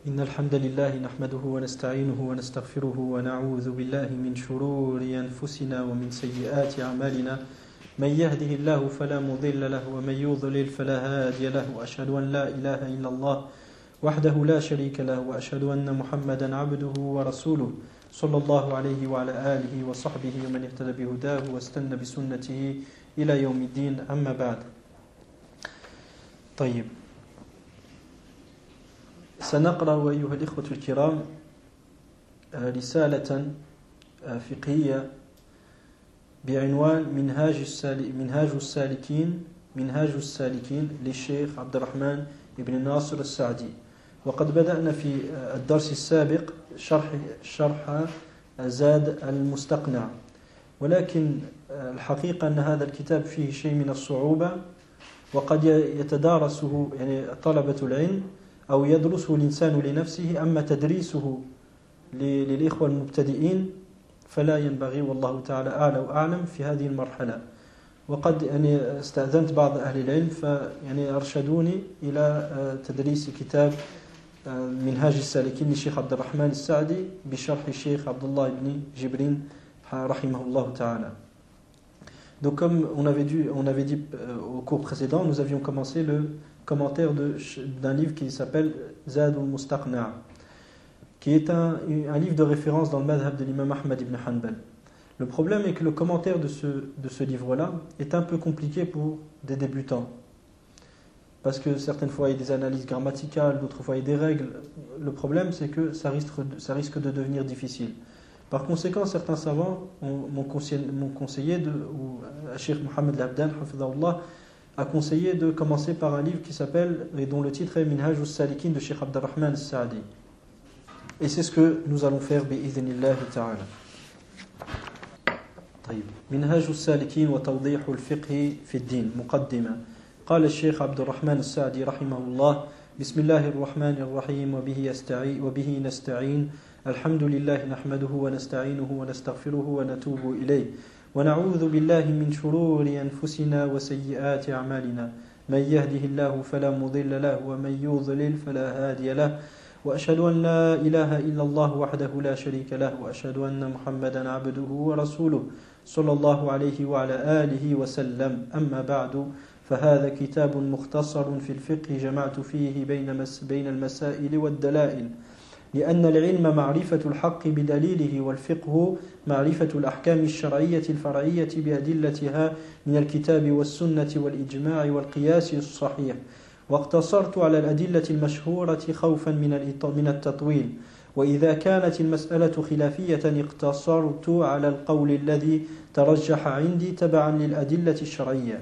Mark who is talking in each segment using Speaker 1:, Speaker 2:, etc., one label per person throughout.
Speaker 1: إن الحمد لله نحمده ونستعينه ونستغفره ونعوذ بالله من شرور أنفسنا ومن سيئات أعمالنا من يهده الله فلا مضل له ومن يضلل فلا هادي له وأشهد أن لا إله إلا الله وحده لا شريك له وأشهد أن محمدا عبده ورسوله صلى الله عليه وعلى آله وصحبه ومن اهتدى بهداه واستنى بسنته إلى يوم الدين أما بعد. طيب، سنقرأ أيها الإخوة الكرام رسالة فقهية بعنوان منهاج السالكين للشيخ عبد الرحمن بن ناصر السعدي. وقد بدأنا في الدرس السابق شرح زاد المستقنع، ولكن الحقيقة أن هذا الكتاب فيه شيء من الصعوبة، وقد يتدارسه يعني طلبة العلم أو يدرسه الإنسان لنفسه، أما تدريسه للإخوة المبتدئين فلا ينبغي، والله تعالى أعلى وأعلم في هذه المرحلة. وقد يعني استأذنت بعض أهل العلم فيعني أرشدوني إلى تدريس كتاب منهاج السالكين للشيخ عبد الرحمن السعدي بشرح الشيخ عبد الله بن جبرين رحمه الله تعالى. Donc comme on avait dit au cours précédent, nous avions commencé le commentaire d'un livre qui s'appelle Zad al-Mustaqna', qui est un livre de référence dans le madhab de l'imam Ahmad ibn Hanbal. Le problème est que le commentaire de ce livre-là est un peu compliqué pour des débutants, parce que certaines fois il y a des analyses grammaticales, d'autres fois il y a des règles. Le problème c'est que ça risque de devenir difficile. Par conséquent, certains savants m'ont conseillé, ou Cheikh Mohamed Labdan hafidhahullah, a conseillé de commencer par un livre qui s'appelle, et dont le titre est Minhaj al-Salikin de Cheikh Abd al-Rahman al-Sa'di. Et c'est ce que nous allons faire bi'idhnillah ta'ala. طيب. منهاج السالكين وتوضيح الفقه في الدين. مقدمة. قال الشيخ عبد الرحمن السعدي رحمه الله: بسم الله الرحمن الرحيم وبه نستعين الحمد لله نحمده ونستعينه ونستغفره ونتوب إليه ونعوذ بالله من شرور أنفسنا وسيئات أعمالنا من يهده الله فلا مضل له ومن يضلل فلا هادي له وأشهد أن لا إله إلا الله وحده لا شريك له وأشهد أن محمدا عبده ورسوله صلى الله عليه وعلى آله وسلم. أما بعد، فهذا كتاب مختصر في الفقه جمعت فيه بين المسائل والدلائل، لأن العلم معرفة الحق بدليله، والفقه معرفة الأحكام الشرعية الفرعية بأدلتها من الكتاب والسنة والإجماع والقياس الصحيح. واقتصرت على الأدلة المشهورة خوفا من التطويل، وإذا كانت المسألة خلافية اقتصرت على القول الذي ترجح عندي تبعا للأدلة الشرعية.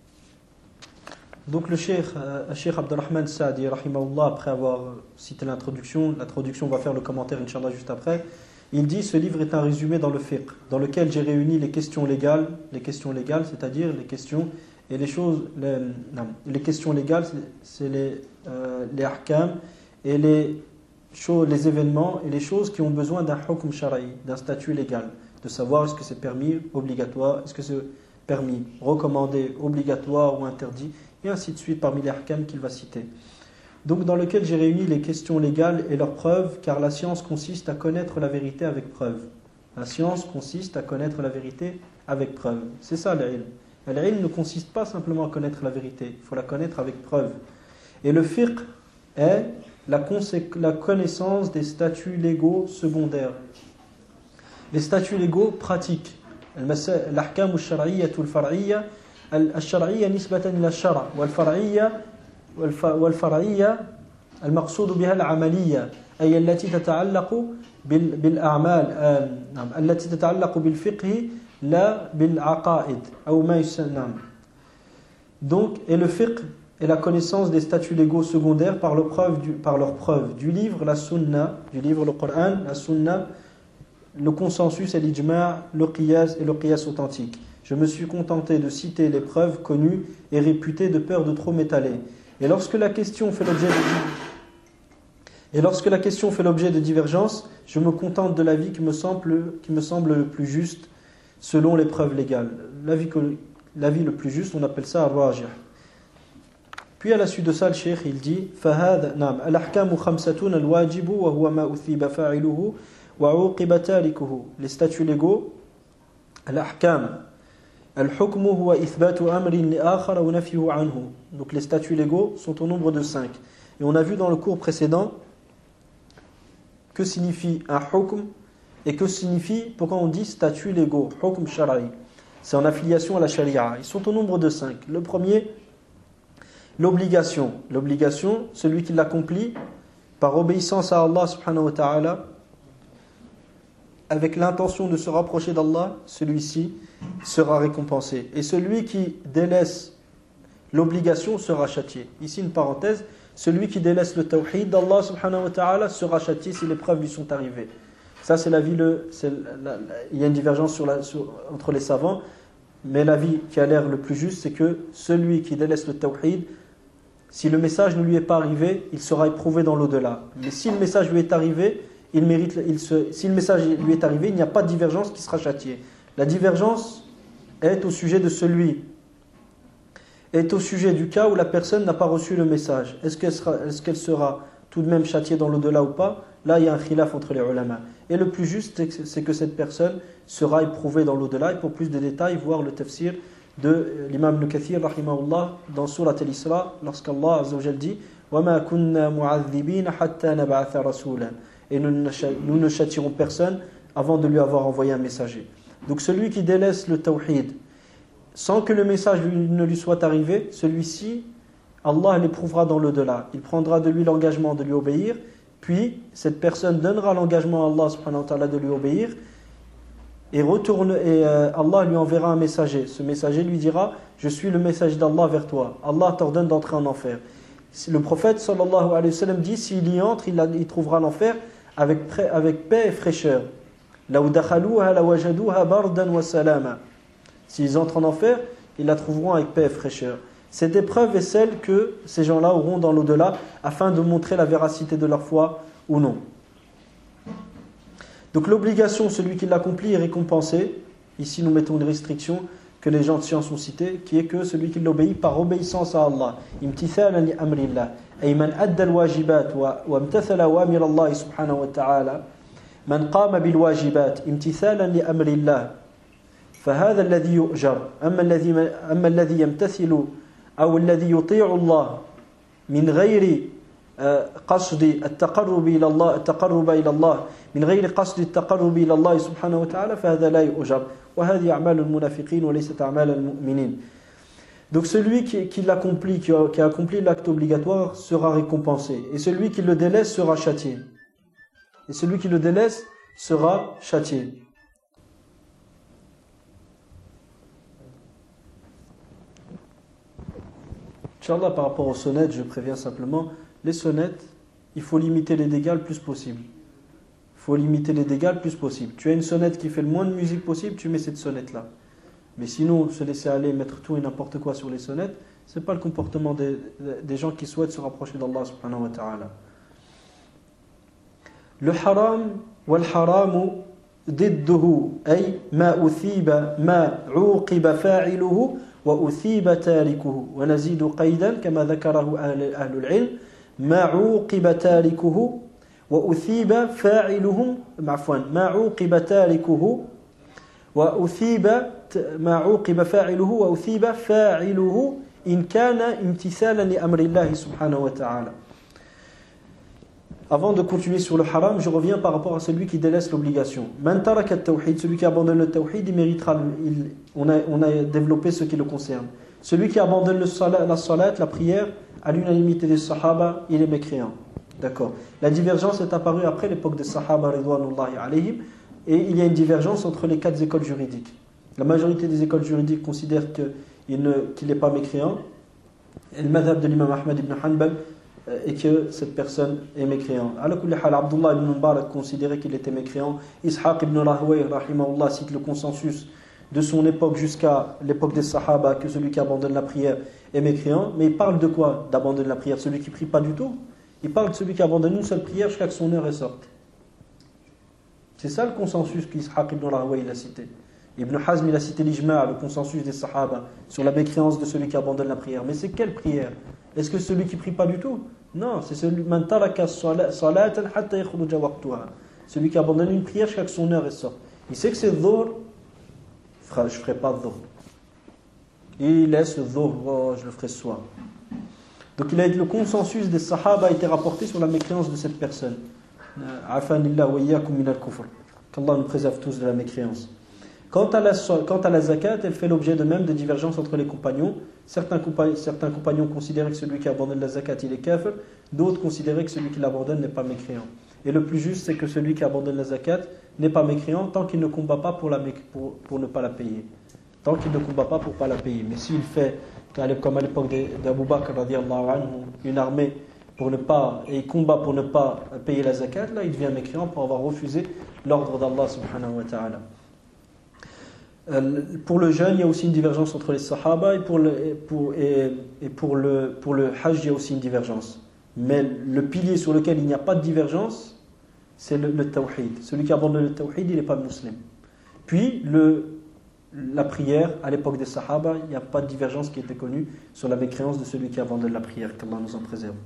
Speaker 1: Donc le Cheikh Abd al-Rahman Sa'di rahimahullah, après avoir cité l'introduction va faire le commentaire Inch'Allah juste après. Il dit: ce livre est un résumé dans le fiqh, dans lequel j'ai réuni les questions légales, c'est-à-dire les questions et les choses, les questions légales, c'est les ahkam et les événements et les choses qui ont besoin d'un hukm shara'i, d'un statut légal, de savoir est-ce que c'est permis, obligatoire, est-ce que c'est permis, recommandé, obligatoire ou interdit, et ainsi de suite parmi les ahkam qu'il va citer. Donc dans lequel j'ai réuni les questions légales et leurs preuves, car la science consiste à connaître la vérité avec preuve. La science consiste à connaître la vérité avec preuve. C'est ça l'ilm. L'ilm ne consiste pas simplement à connaître la vérité, il faut la connaître avec preuve. Et le fiqh est la connaissance des statuts légaux secondaires. Les statuts légaux pratiques. الأحكام الشرعية الفرعية الشرعية نسبة إلى الشرع والفرعية المقصود بها العملية، أي التي تتعلق بالأعمال، التي تتعلق بالفقه لا بالعقائد أو ما يسمى. Donc, et le fiqh est la connaissance des statuts légaux secondaires par leur preuve du livre, la sunna, du livre le Coran, la sunna, le consensus et l'ijma', le qiyas et le qiyas authentique. Je me suis contenté de citer les preuves connues et réputées de peur de trop m'étaler. Et lorsque la question fait l'objet de divergence, je me contente de l'avis qui me semble le plus juste selon les preuves légales. L'avis le plus juste, on appelle ça ar-rajih. Puis à la suite de ça, le cheikh il dit فهذا نعم الأحكام خمسة الواجب وهو ما أثيب فاعله وعوقب تاركه. Les statuts légaux, الأحكام الحكم هو إثبات أمر لآخر ونفيه عنه. Donc les statuts légaux sont au nombre de 5. Et on a vu dans le cours précédent que signifie un hukm et que signifie, pourquoi on dit statuts légaux, hukm shara'i. C'est en affiliation à la sharia. Ils sont au nombre de 5. Le premier, l'obligation. L'obligation, celui qui l'accomplit par obéissance à Allah subhanahu wa ta'ala, avec l'intention de se rapprocher d'Allah, celui-ci sera récompensé. Et celui qui délaisse l'obligation sera châtié. Ici une parenthèse, celui qui délaisse le tawhid d'Allah subhanahu wa ta'ala sera châtié si les preuves lui sont arrivées. Ça c'est l'avis, il y a une divergence entre les savants, mais l'avis qui a l'air le plus juste, c'est que celui qui délaisse le tawhid, si le message ne lui est pas arrivé, il sera éprouvé dans l'au-delà. Mais si le message lui est arrivé, si le message lui est arrivé, il n'y a pas de divergence qui sera châtié. La divergence est au sujet de est au sujet du cas où la personne n'a pas reçu le message. Est-ce qu'elle sera tout de même châtiée dans l'au-delà ou pas? Là, il y a un khilaf entre les ulama. Et le plus juste, c'est que cette personne sera éprouvée dans l'au-delà. Et pour plus de détails, voir le tafsir de l'imam Ibn Kathir, rahimahullah, dans Surat al-Isra, lorsqu'Allah azza wa jalla dit وَمَا كُنَّا مُعَذِّبِينَ حَتَّى نَبْعَثَ رَسُولًا. Et nous ne châtirons personne avant de lui avoir envoyé un messager. Donc celui qui délaisse le tawhid sans que le message ne lui soit arrivé, celui-ci, Allah l'éprouvera dans l'au-delà. Il prendra de lui l'engagement de lui obéir, puis cette personne donnera l'engagement à Allah subhanahu wa ta'ala de lui obéir, et Allah lui enverra un messager. Ce messager lui dira: je suis le messager d'Allah vers toi. Allah t'ordonne d'entrer en enfer. Le prophète sallallahu alayhi wa sallam dit: s'il y entre, il trouvera l'enfer avec paix et fraîcheur. S'ils entrent en enfer, ils la trouveront avec paix et fraîcheur. Cette épreuve est celle que ces gens-là auront dans l'au-delà, afin de montrer la véracité de leur foi ou non. Donc l'obligation, celui qui l'accomplit est récompensé. Ici nous mettons une restriction que les gens de science ont citée, qui est que celui qui l'obéit par obéissance à Allah. Imtithalan li amrillah. Ay man adda al-wajibat wa imtathala awamir Allah subhanahu wa ta'ala. Man qama bil wajibat imtithalan li amrillah. فهذا الذي يؤجر أما الذي يمتثل أو الذي يطيع الله من غير قصد التقرب إلى الله من غير قصد التقرب إلى الله سبحانه وتعالى فهذا لا يؤجر وهذه أعمال المنافقين وليست أعمال المؤمنين. Donc celui qui l'accomplit, qui a accompli l'acte obligatoire sera récompensé, et celui qui le délaisse sera châtié. Et celui qui le délaisse sera châtié. Inch'Allah, par rapport aux sonnettes, je préviens simplement, les sonnettes, il faut limiter les dégâts le plus possible. Il faut limiter les dégâts le plus possible. Tu as une sonnette qui fait le moins de musique possible, tu mets cette sonnette-là. Mais sinon, se laisser aller, mettre tout et n'importe quoi sur les sonnettes, ce n'est pas le comportement des gens qui souhaitent se rapprocher d'Allah subhanahu wa ta'ala. Le haram wal haramu ضده أي ما أثيب ما عوقب فاعله وأثيب تاركه ونزيد قيدا كما ذكره أهل العلم ما عوقب تاركه وأثيب فاعله ما عوقب تاركه وأثيب فاعله إن كان امتثالا لأمر الله سبحانه وتعالى. Avant de continuer sur le haram, je reviens par rapport à celui qui délaisse l'obligation. Man taraka at-tawhid, celui qui abandonne le tawhid, il méritera. On a développé ce qui le concerne. Celui qui abandonne la salat, la prière, à l'unanimité des sahaba, il est mécréant. D'accord. La divergence est apparue après l'époque des sahaba ridwanullahi alayhim, et il y a une divergence entre les 4 écoles juridiques. La majorité des écoles juridiques considèrent qu'il n'est pas mécréant. Et le madhab de l'imam Ahmad ibn Hanbal, et que cette personne est mécréant. Ala kulli hal, Abdullah ibn Mubarak considérait qu'il était mécréant. Ishaq ibn Rahway rahimahullah cite le consensus de son époque jusqu'à l'époque des Sahaba que celui qui abandonne la prière est mécréant. Mais il parle de quoi d'abandonner la prière? Celui qui prie pas du tout? Il parle de celui qui abandonne une seule prière jusqu'à ce que son heure sorte. C'est ça le consensus qu'Ishaq ibn Rahway a cité. Ibn Hazm il a cité l'ijma', le consensus des Sahaba sur la mécréance de celui qui abandonne la prière. Mais c'est quelle prière? Est-ce que celui qui prie pas du tout? Non, c'est celui man taraka salatan hatta yakhruja waqtaha. Celui qui abandonne une prière jusqu'à ce que son heure sorte. Il sait que c'est dhuhr, je ferai pas dhuhr. Il laisse le dhuhr, je le ferai ce soir. Donc le consensus des sahaba a été rapporté sur la mécréance de cette personne. Afanillah wa iyyakum min al-kufr. Qu'Allah nous préserve tous de la mécréance. Quant à la zakat, elle fait l'objet de même de divergences entre les compagnons. Certains compagnons considéraient que celui qui abandonne la zakat, il est kafir. D'autres considéraient que celui qui l'abandonne n'est pas mécréant. Et le plus juste, c'est que celui qui abandonne la zakat n'est pas mécréant tant qu'il ne combat pas pour ne pas la payer. Tant qu'il ne combat pas pour ne pas la payer. Mais s'il fait, comme à l'époque d'Abu Bakr, une armée et il combat pour ne pas payer la zakat, là il devient mécréant pour avoir refusé l'ordre d'Allah subhanahu wa ta'ala. Pour le jeûne, il y a aussi une divergence entre les sahaba et pour le hajj, il y a aussi une divergence. Mais le pilier sur lequel il n'y a pas de divergence, c'est le tawhid. Celui qui abandonne le tawhid, il n'est pas musulman. Puis la prière, à l'époque des sahaba, il n'y a pas de divergence qui était connue sur la mécréance de celui qui abandonne la prière, qu'Allah nous en préserve.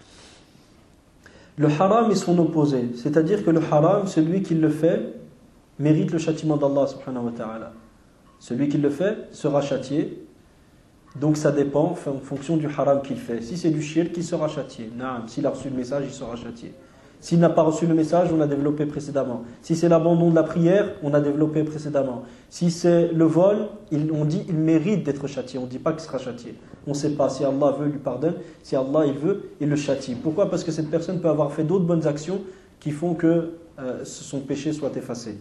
Speaker 1: Le haram est son opposé, c'est-à-dire que le haram, celui qui le fait, mérite le châtiment d'Allah subhanahu wa ta'ala. Celui qui le fait sera châtié. Donc ça dépend en fonction du haram qu'il fait. Si c'est du shirk, il sera châtié. S'il a reçu le message, il sera châtié. S'il n'a pas reçu le message, on l'a développé précédemment. Si c'est l'abandon de la prière, on a développé précédemment. Si c'est le vol, on dit il mérite d'être châtié. On ne dit pas qu'il sera châtié. On ne sait pas. Si Allah veut, il lui pardonne. Si Allah il veut, il le châtie. Pourquoi? Parce que cette personne peut avoir fait d'autres bonnes actions qui font que son péché soit effacé.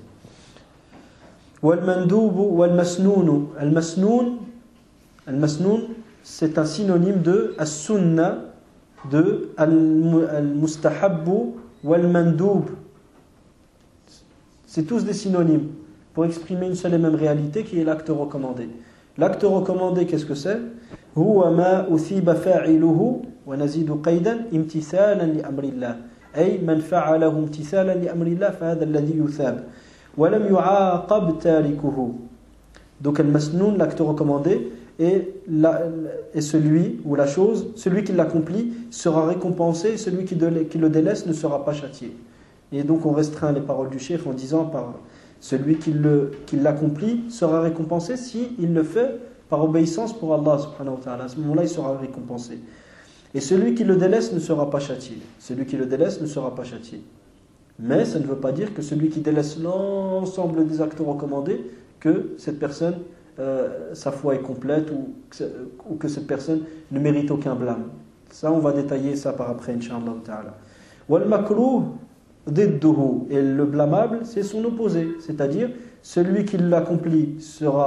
Speaker 1: Al-masnoun, c'est un synonyme de as-sunnah, de al-mustahabbu wal-mandoub. C'est tous des synonymes pour exprimer une seule et même réalité qui est l'acte recommandé. L'acte recommandé, qu'est-ce que c'est? Huwa ma uthiba fa'iluhu wa nazidu qaydan imtithalan li amrillah. Ay man fa'alahu imtithalan li amrillah fa hadha alladhi yuthab. وَلَمْ يُعَاقَبْ تَارِكُهُ. Donc al-masnoun, l'acte recommandé, et celui ou la chose, celui qui l'accomplit sera récompensé, celui qui le délaisse ne sera pas châtié. Et donc on restreint les paroles du cheikh en disant celui qui l'accomplit sera récompensé si il le fait par obéissance pour Allah subhanahu wa ta'ala. À ce moment-là, il sera récompensé. Et celui qui le délaisse ne sera pas châtié. Celui qui le délaisse ne sera pas châtié. Mais ça ne veut pas dire que celui qui délaisse l'ensemble des actes recommandés, que cette personne, sa foi est complète ou que cette personne ne mérite aucun blâme. Ça, on va détailler ça par après, Inch'Allah ta'ala. Wal makruh didduhu. Et le blâmable, c'est son opposé. C'est-à-dire, celui qui l'accomplit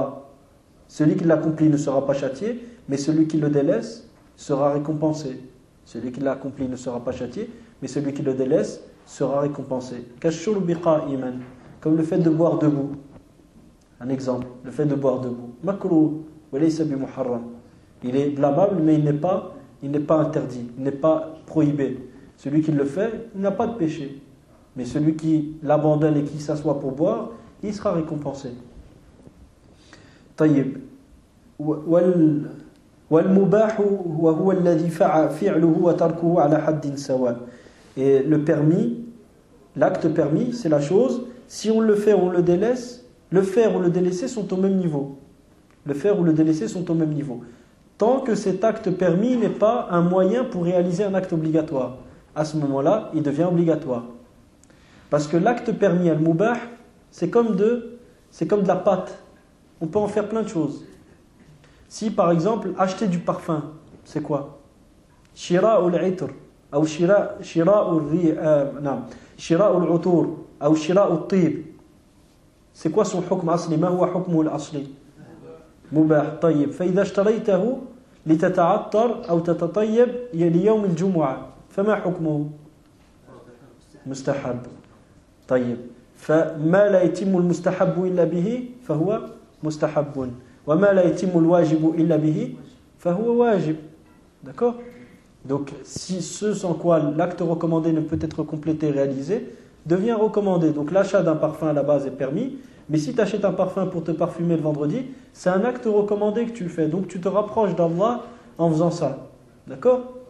Speaker 1: ne sera pas châtié, mais celui qui le délaisse sera récompensé. Celui qui l'accomplit ne sera pas châtié, mais celui qui le délaisse sera récompensé. Comme le fait de boire debout. Un exemple, le fait de boire debout. Makruh, walaysa bi muharram. Il est blâmable, mais il n'est pas interdit, il n'est pas prohibé. Celui qui le fait, il n'a pas de péché. Mais celui qui l'abandonne et qui s'assoit pour boire, il sera récompensé. Tayyib. والمباح وهو الذي فعله وتركه على حد سواء. Et le permis, l'acte permis, c'est la chose, si on le fait ou on le délaisse, le faire ou le délaisser sont au même niveau. Le faire ou le délaisser sont au même niveau. Tant que cet acte permis n'est pas un moyen pour réaliser un acte obligatoire. À ce moment-là, il devient obligatoire. Parce que l'acte permis, al-mubah, c'est comme de la pâte. On peut en faire plein de choses. Si par exemple, acheter du parfum, c'est quoi? Shira'ul itr, ou shira'ul utur, ou shira'ul tib. C'est quoi son hukm asli? Ma huwa hukmuhu al-asli? Mubah, tayyib. فإذا اشتريته لتتعطر أو تتطيب ليوم الجمعة فما حكمه؟ مستحب. طيب. فما لا يتم المستحب إلا به فهو مستحب. وما لا يتم الواجب إلا به فهو واجب. D'accord? Donc, si ce sans quoi l'acte recommandé ne peut être complété, réalisé, devient recommandé. Donc, l'achat d'un parfum à la base est permis, mais si tu achètes un parfum pour te parfumer le vendredi, c'est un acte recommandé que tu fais. Donc, tu te rapproches d'Allah en faisant ça. D'accord?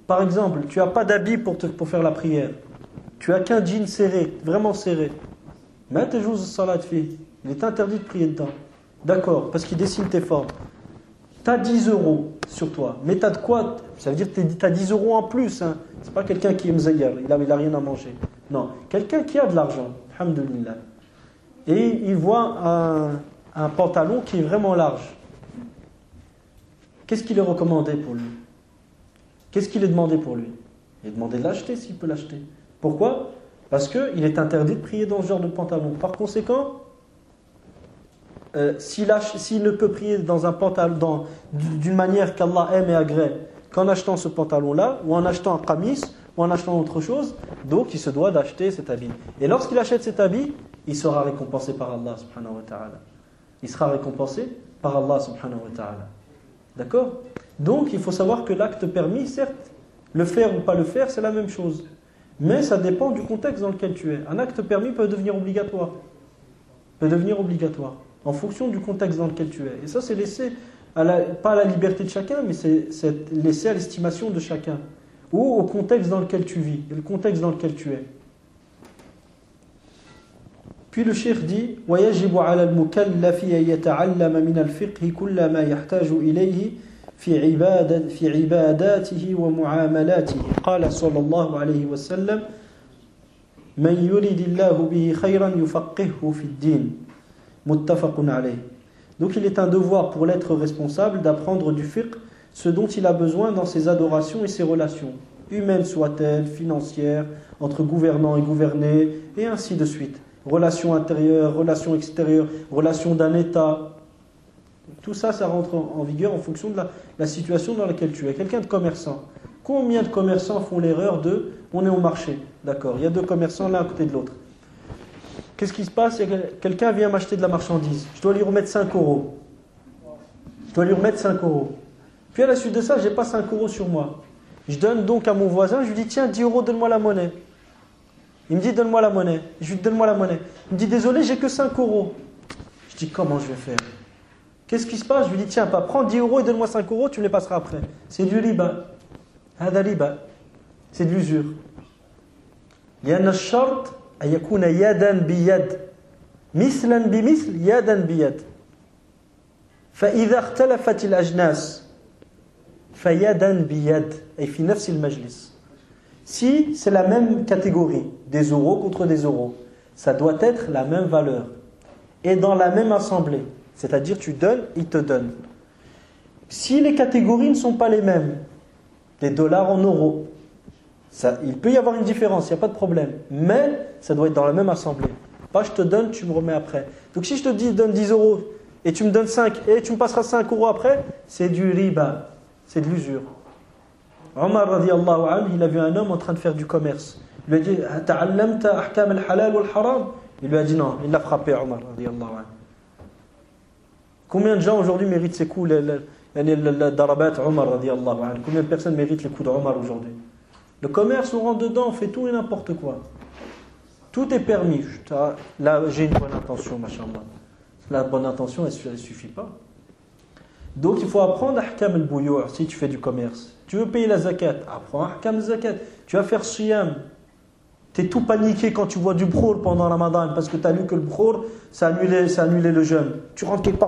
Speaker 1: Par exemple, tu n'as pas d'habit pour faire la prière. Tu as qu'un jean serré, vraiment serré. Mais tu joues salat fi. Il est interdit de prier dedans. D'accord, parce qu'il dessine tes formes. Tu as 10 € sur toi. Mais tu as de quoi? Ça veut dire que tu as 10 € en plus. Hein. Ce n'est pas quelqu'un qui est mzayyar, il n'a rien à manger. Non, quelqu'un qui a de l'argent. Alhamdulillah. Et il voit un pantalon qui est vraiment large. Qu'est-ce qu'il est recommandé pour lui? Qu'est-ce qu'il est demandé pour lui? Il est demandé de l'acheter s'il peut l'acheter. Pourquoi? Parce qu'il est interdit de prier dans ce genre de pantalon. Par conséquent, s'il ne peut prier dans un pantalon d'une manière qu'Allah aime et agrée qu'en achetant ce pantalon-là, ou en achetant un qamis, ou en achetant autre chose, donc il se doit d'acheter cet habit. Et lorsqu'il achète cet habit, il sera récompensé par Allah subhanahu wa ta'ala. Il sera récompensé par Allah subhanahu wa ta'ala. D'accord? Donc il faut savoir que l'acte permis, certes, le faire ou pas le faire, c'est la même chose. Mais ça dépend du contexte dans lequel tu es. Un acte permis peut devenir obligatoire. En fonction du contexte dans lequel tu es. Et ça, c'est laissé, pas à la liberté de chacun, mais c'est laissé à l'estimation de chacun. Ou au contexte dans lequel tu vis, et le contexte dans lequel tu es. Puis le cheikh dit وَيَجِبُ عَلَى الْمُكَلَّفِ أَن يَتَعَلَّمَ مِنَ الْفِقْهِ كُلَّ مَا يَحْتَاجُ إِلَيْهِ في عباداته ومعاملاته قال صلى الله عليه وسلم من يريد الله به خيرا يفقهه في الدين متفق عليه. Donc il est un devoir pour l'être responsable d'apprendre du fiqh ce dont il a besoin dans ses adorations et ses relations, humaines soient-elles, financières, entre gouvernants et gouvernés, et ainsi de suite. Relations intérieures, relations extérieures, relations d'un État. Tout ça, ça rentre en vigueur en fonction de la situation dans laquelle tu es. Quelqu'un de commerçant. Combien de commerçants font l'erreur de « on est au marché ». D'accord, il y a deux commerçants l'un à côté de l'autre. Qu'est-ce qui se passe? Quelqu'un vient m'acheter de la marchandise. Je dois lui remettre 5 €. Puis à la suite de ça, je n'ai pas 5 € sur moi. Je donne donc à mon voisin, je lui dis « tiens, 10 €, donne-moi la monnaie ». Il me dit « donne-moi la monnaie ». Je lui dis « donne-moi la monnaie ». Il me dit « désolé, j'ai que 5 €. » Je dis « comment je vais faire ?» Qu'est-ce qui se passe? Je lui dis tiens, prends 10 € et donne-moi 5 €, tu me les passeras après. C'est du riba. Hada riba. C'est de l'usure. لأن الشرط أن يكون يدا بيد مثلا بمثل يدا بيد فإذا اختلفت الأجناس فيدا بيد أي في نفس المجلس. Si c'est la même catégorie, des euros contre des euros, ça doit être la même valeur et dans la même assemblée. C'est-à-dire tu donnes, il te donne. Si les catégories ne sont pas les mêmes, des dollars en euros, il peut y avoir une différence, il n'y a pas de problème. Mais ça doit être dans la même assemblée. Pas je te donne, tu me remets après. Donc si je te dis donne 10 € et tu me donnes 5 et tu me passeras 5 € après, c'est du riba, c'est de l'usure. Omar radiyallahu anhu, il a vu un homme en train de faire du commerce. Il lui a dit ta'allamta ahkam al-halal wal-haram. Il lui a dit non, il l'a frappé Omar radiyallahu anhu. Combien de gens aujourd'hui méritent ces coups, le darabat Omar radiyallahu anhu? Combien de personnes méritent les coups d'Omar aujourd'hui? Le commerce, on rentre dedans, on fait tout et n'importe quoi. Tout est permis. Là, j'ai une bonne intention, machallah. La bonne intention, elle ne suffit pas. Donc, il faut apprendre ahkam al-bouyour si tu fais du commerce. Tu veux payer la zakat, apprends ahkam al-zakat. Tu vas faire siyam. Tu es tout paniqué quand tu vois du bkhur pendant Ramadan parce que tu as lu que le bkhur, ça annulait le jeûne. Tu rentres quelque part,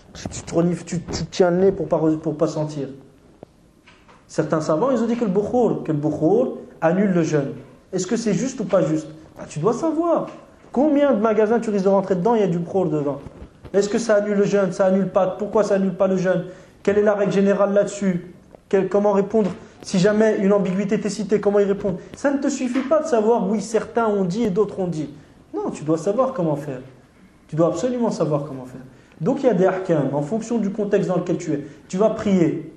Speaker 1: tu tiens le nez pour pas sentir. Certains savants, ils ont dit que le bkhur annule le jeûne. Est-ce que c'est juste ou pas juste? Tu dois savoir. Combien de magasins tu risques de rentrer dedans, il y a du bkhur dedans? Est-ce que ça annule le jeûne? Ça annule pas? Pourquoi ça annule pas le jeûne? Quelle est la règle générale là-dessus? Comment répondre? Si jamais une ambiguïté t'est citée, comment y répondre? Ça ne te suffit pas de savoir, oui, certains ont dit et d'autres ont dit. Non, tu dois savoir comment faire. Tu dois absolument savoir comment faire. Donc il y a des ahkam, en fonction du contexte dans lequel tu es. Tu vas prier.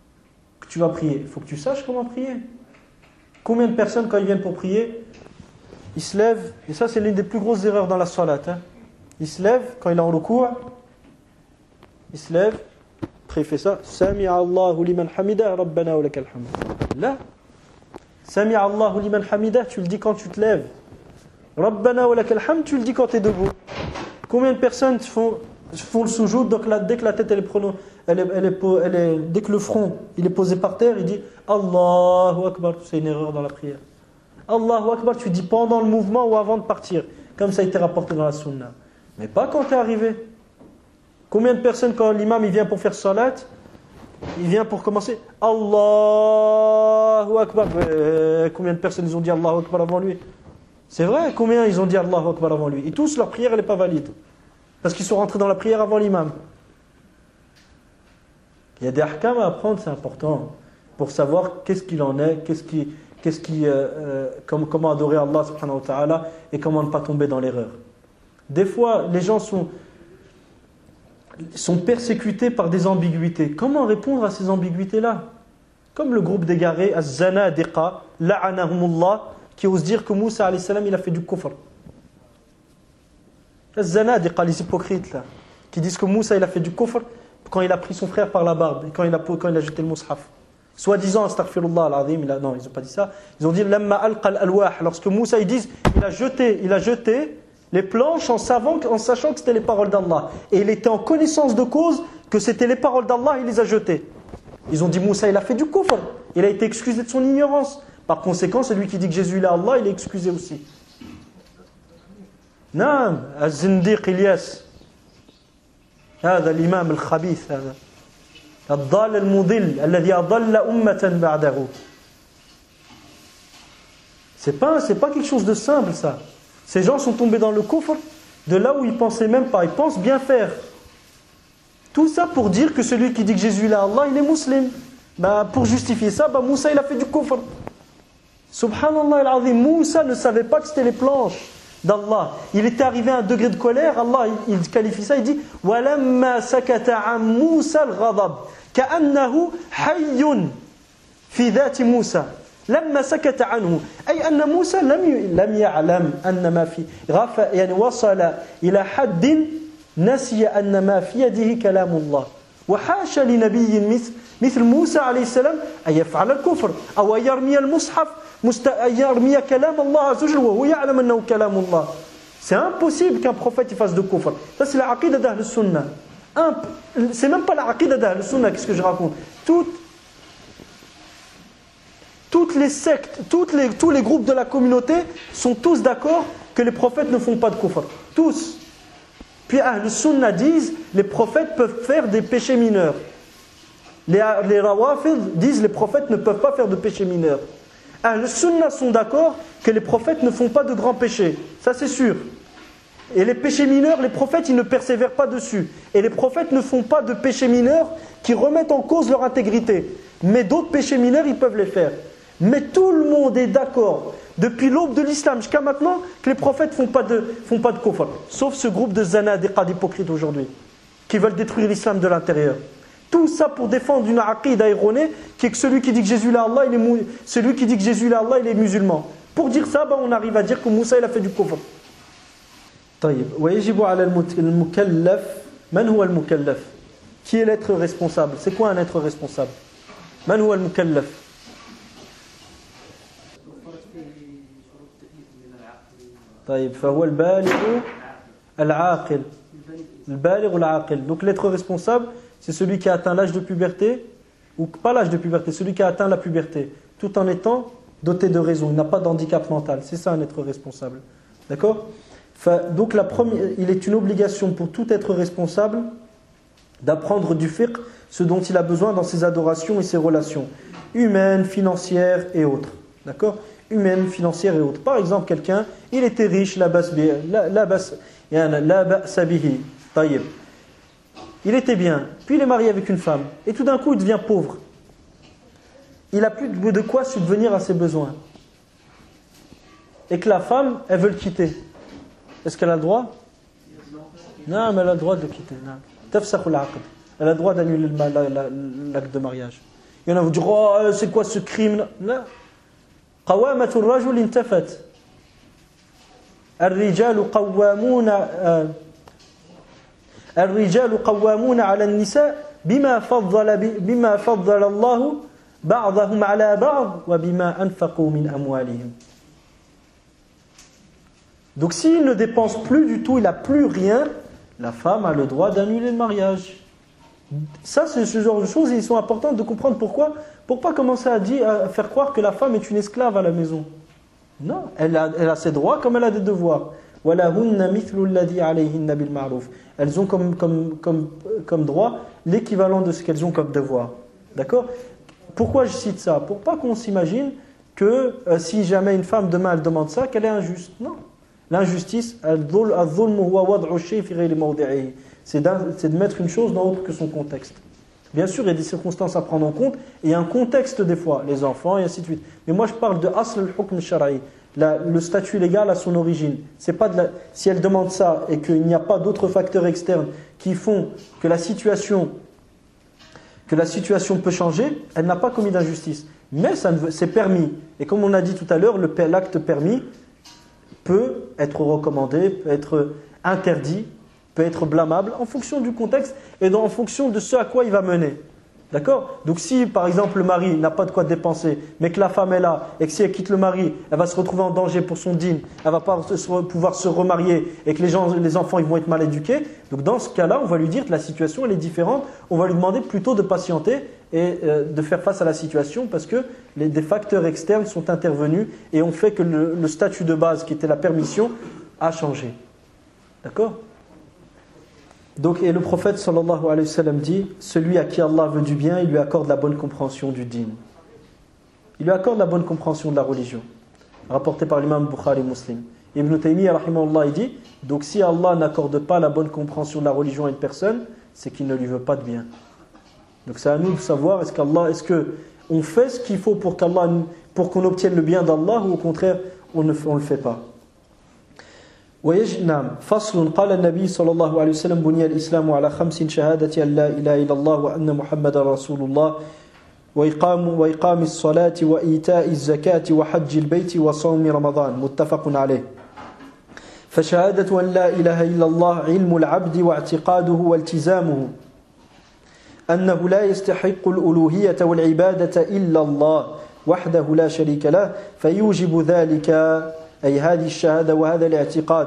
Speaker 1: Il faut que tu saches comment prier. Combien de personnes, quand ils viennent pour prier, ils se lèvent, et ça c'est l'une des plus grosses erreurs dans la salat. Ils se lèvent, quand il est en ruku', il se lève, après il fait ça, Sami'a Allahu liman hamida, Rabbana wa lakal hamd. Là, Sami'a Allahu liman hamida, tu le dis quand tu te lèves. Rabbana wa lakal hamd, tu le dis quand tu es debout. Combien de personnes font font le soujoud, donc dès que la tête dès que le front il est posé par terre, il dit Allahu Akbar. C'est une erreur dans la prière. Allahu Akbar, tu dis pendant le mouvement ou avant de partir, comme ça a été rapporté dans la sunna. Mais pas quand tu es arrivé. Combien de personnes, quand l'imam il vient pour faire salat, il vient pour commencer Allahu Akbar. Combien de personnes ils ont dit Allahu Akbar avant lui? C'est vrai, combien ils ont dit Allahu Akbar avant lui? Et tous, leur prière elle n'est pas valide. Parce qu'ils sont rentrés dans la prière avant l'imam. Il y a des ahkam à apprendre, c'est important. Pour savoir qu'est-ce qu'il en est, comment adorer Allah subhanahu wa ta'ala et comment ne pas tomber dans l'erreur. Des fois, les gens sont persécutés par des ambiguïtés. Comment répondre à ces ambiguïtés-là? Comme le groupe d'égarés, Az-Zanadiqa, la'anahumullah, qui osent dire que Moussa alayhi salam il a fait du kufr. Az-Zanadiqa, les hypocrites là, qui disent que Moussa il a fait du kufr quand il a pris son frère par la barbe et quand il a jeté le mushaf. Soi-disant, astaghfirullah al-azim, non, ils n'ont pas dit ça. Ils ont dit lamma alqa al-alwah, lorsque Moussa ils disent il a jeté les planches en sachant que c'était les paroles d'Allah. Et il était en connaissance de cause que c'était les paroles d'Allah, il les a jetées. Ils ont dit Moussa il a fait du kufr, il a été excusé de son ignorance. Par conséquent, celui qui dit que Jésus est Allah, il est excusé aussi. Naam, az-zindiq Ilyas. هذا الإمام الخبيث هذا الضال المضل الذي أضل أمة بعده. C'est pas quelque chose de simple ça. Ces gens sont tombés dans le kufr de là où ils pensaient même pas. Ils pensent bien faire. Tout ça pour dire que celui qui dit que Jésus est Allah, il est musulman. Pour justifier ça, Moussa il a fait du kufr. Subhanallah al-azim, Moussa ne savait pas que c'était les planches d'Allah. Il était arrivé à un degré de colère, Allah il qualifie ça, il dit وَلَمَّا سَكَتَ عَنْ مُوسَى الْغَضَبِ كَأَنَّهُ حَيٌّ فِي ذَاتِ مُوسَى لما سكت عنه أي أن موسى لم يعلم أن ما في يعني وصل إلى حد نسي أن ما في يده كلام الله وحاشا لنبي مثل موسى عليه السلام أن يفعل الكفر أو أن يرمي المصحف أن يرمي كلام الله عز وجل وهو يعلم أنه كلام الله. C'est impossible qu'un prophète fasse de kufr. Ça c'est la aqida d'Ahl Sunnah. C'est même pas la aqida d'Ahl Sunnah, qu'est-ce que je raconte. Toutes les sectes, tous les groupes de la communauté sont tous d'accord que les prophètes ne font pas de kufr. Tous. Puis Ahl Sunnah disent les prophètes peuvent faire des péchés mineurs. Les Rawafid disent les prophètes ne peuvent pas faire de péchés mineurs. Ahl Sunnah sont d'accord que les prophètes ne font pas de grands péchés. Ça c'est sûr. Et les péchés mineurs, les prophètes ils ne persévèrent pas dessus. Et les prophètes ne font pas de péchés mineurs qui remettent en cause leur intégrité. Mais d'autres péchés mineurs ils peuvent les faire. Mais tout le monde est d'accord, depuis l'aube de l'islam jusqu'à maintenant, que les prophètes font pas de kufr. Sauf ce groupe de zanadiqa, d'hypocrites aujourd'hui, qui veulent détruire l'islam de l'intérieur. Tout ça pour défendre une aqida erronée, qui est que celui qui dit que Jésus est Allah, celui qui dit que Jésus est Allah, il est musulman. Pour dire ça, on arrive à dire que Moussa il a fait du kufr. طيب ويجب على المكلف من هو المكلف? Qui est l'être responsable? C'est quoi un être responsable? من هو المكلف? طيب فهو البالغ العاقل. البالغ العاقل. Donc l'être responsable, c'est celui qui a atteint l'âge de puberté, ou pas l'âge de puberté, celui qui a atteint la puberté, tout en étant doté de raison, il n'a pas d'handicap mental. C'est ça un être responsable. D'accord? Donc il est une obligation pour tout être responsable d'apprendre du fiqh ce dont il a besoin dans ses adorations et ses relations humaines, financières et autres. D'accord? Humaines, financières et autres. Par exemple, quelqu'un, il était riche, la bas bihi, tayyib. Il était bien, puis il est marié avec une femme, et tout d'un coup il devient pauvre. Il n'a plus de quoi subvenir à ses besoins. Et que la femme, elle veut le quitter. Est-ce qu'elle a le droit? Non, mais elle a le droit de le quitter. Elle a le droit d'annuler l'acte de mariage. Il y en a qui vous diront, oh, c'est quoi ce crime? Non. قوامة الرجل انتفت الرجال قوامون على النساء بما فضل الله بعضهم على بعض وبما أنفقوا من أموالهم. Donc s'il ne dépense plus du tout, il n'a plus rien, la femme a le droit d'annuler le mariage. Ça, c'est ce genre de choses, et ils sont importantes de comprendre pourquoi. Pour pas commencer à faire croire que la femme est une esclave à la maison. Non, elle a ses droits comme elle a des devoirs. Elles ont comme droit l'équivalent de ce qu'elles ont comme devoir. D'accord? Pourquoi je cite ça? Pour pas qu'on s'imagine que si jamais une femme demain elle demande ça, qu'elle est injuste. Non. L'injustice, c'est de mettre une chose dans autre que son contexte. Bien sûr, il y a des circonstances à prendre en compte, et il y a un contexte des fois, les enfants et ainsi de suite. Mais moi je parle de asl al-hukm shara'i, le statut légal à son origine. C'est pas si elle demande ça et qu'il n'y a pas d'autres facteurs externes qui font que la situation peut changer, elle n'a pas commis d'injustice. Mais c'est permis. Et comme on a dit tout à l'heure, l'acte permis peut être recommandé, peut être interdit, peut être blâmable en fonction du contexte et en fonction de ce à quoi il va mener. D'accord? Donc si par exemple le mari n'a pas de quoi dépenser, mais que la femme est là, et que si elle quitte le mari, elle va se retrouver en danger pour son dîne, elle va pas pouvoir se remarier, et que les enfants ils vont être mal éduqués, donc dans ce cas-là, on va lui dire que la situation elle est différente, on va lui demander plutôt de patienter et de faire face à la situation, parce que des facteurs externes sont intervenus et ont fait que le statut de base, qui était la permission, a changé. D'accord? Donc, et le prophète sallallahu alayhi wa sallam dit, celui à qui Allah veut du bien, il lui accorde la bonne compréhension du dîn. Il lui accorde la bonne compréhension de la religion. Rapporté par l'imam Bukhari Muslim. Ibn Taymiyyah rahimahullah il dit, donc si Allah n'accorde pas la bonne compréhension de la religion à une personne, c'est qu'il ne lui veut pas de bien. Donc c'est à nous de savoir, est-ce qu'on fait ce qu'il faut pour qu'on obtienne le bien d'Allah, ou au contraire on ne le fait pas. نعم فصل قال النبي صلى الله عليه وسلم بني الإسلام على 5 شهادة أن لا إله إلا الله وأن محمد رسول الله وإقام الصلاة وإيتاء الزكاة وحج البيت وصوم رمضان متفق عليه فشهادة أن لا إله إلا الله علم العبد واعتقاده والتزامه أنه لا يستحق الألوهية والعبادة إلا الله وحده لا شريك له فيوجب ذلك أي هذه الشهادة وهذا الاعتقاد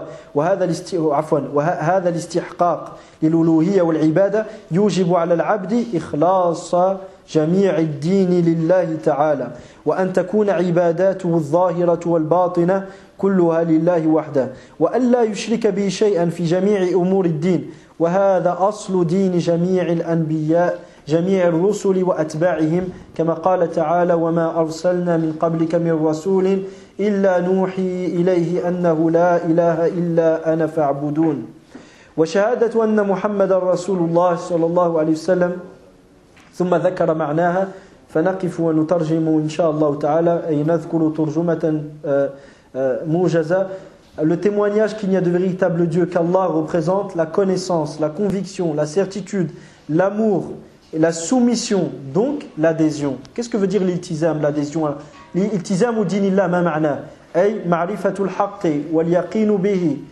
Speaker 1: وهذا الاستحقاق للألوهية والعبادة يوجب على العبد إخلاص جميع الدين لله تعالى وأن تكون عباداته الظاهرة والباطنة كلها لله وحده وأن لا يشرك به شيئا في جميع أمور الدين وهذا أصل دين جميع الأنبياء جميع الرسل وأتباعهم كما قال تعالى وما أرسلنا من قبلك من رسول إلا نوحي إليه أنه لا إله إلا أنا فاعبدون وشهادة أن محمد رسول الله صلى الله عليه وسلم ثم ذكر معناها فنقف ونترجم إن شاء الله تعالى أي نذكر ترجمة موجزة le témoignage qu'il n'y a de véritable Dieu qu'Allah représente la connaissance, la conviction, la certitude, l'amour et la soumission, donc l'adhésion. Qu'est-ce que veut dire l'iltizam, l'adhésion? L'iltizam dinillah ma ma'na ay ma'rifatul haqqi wal yaqinu bihi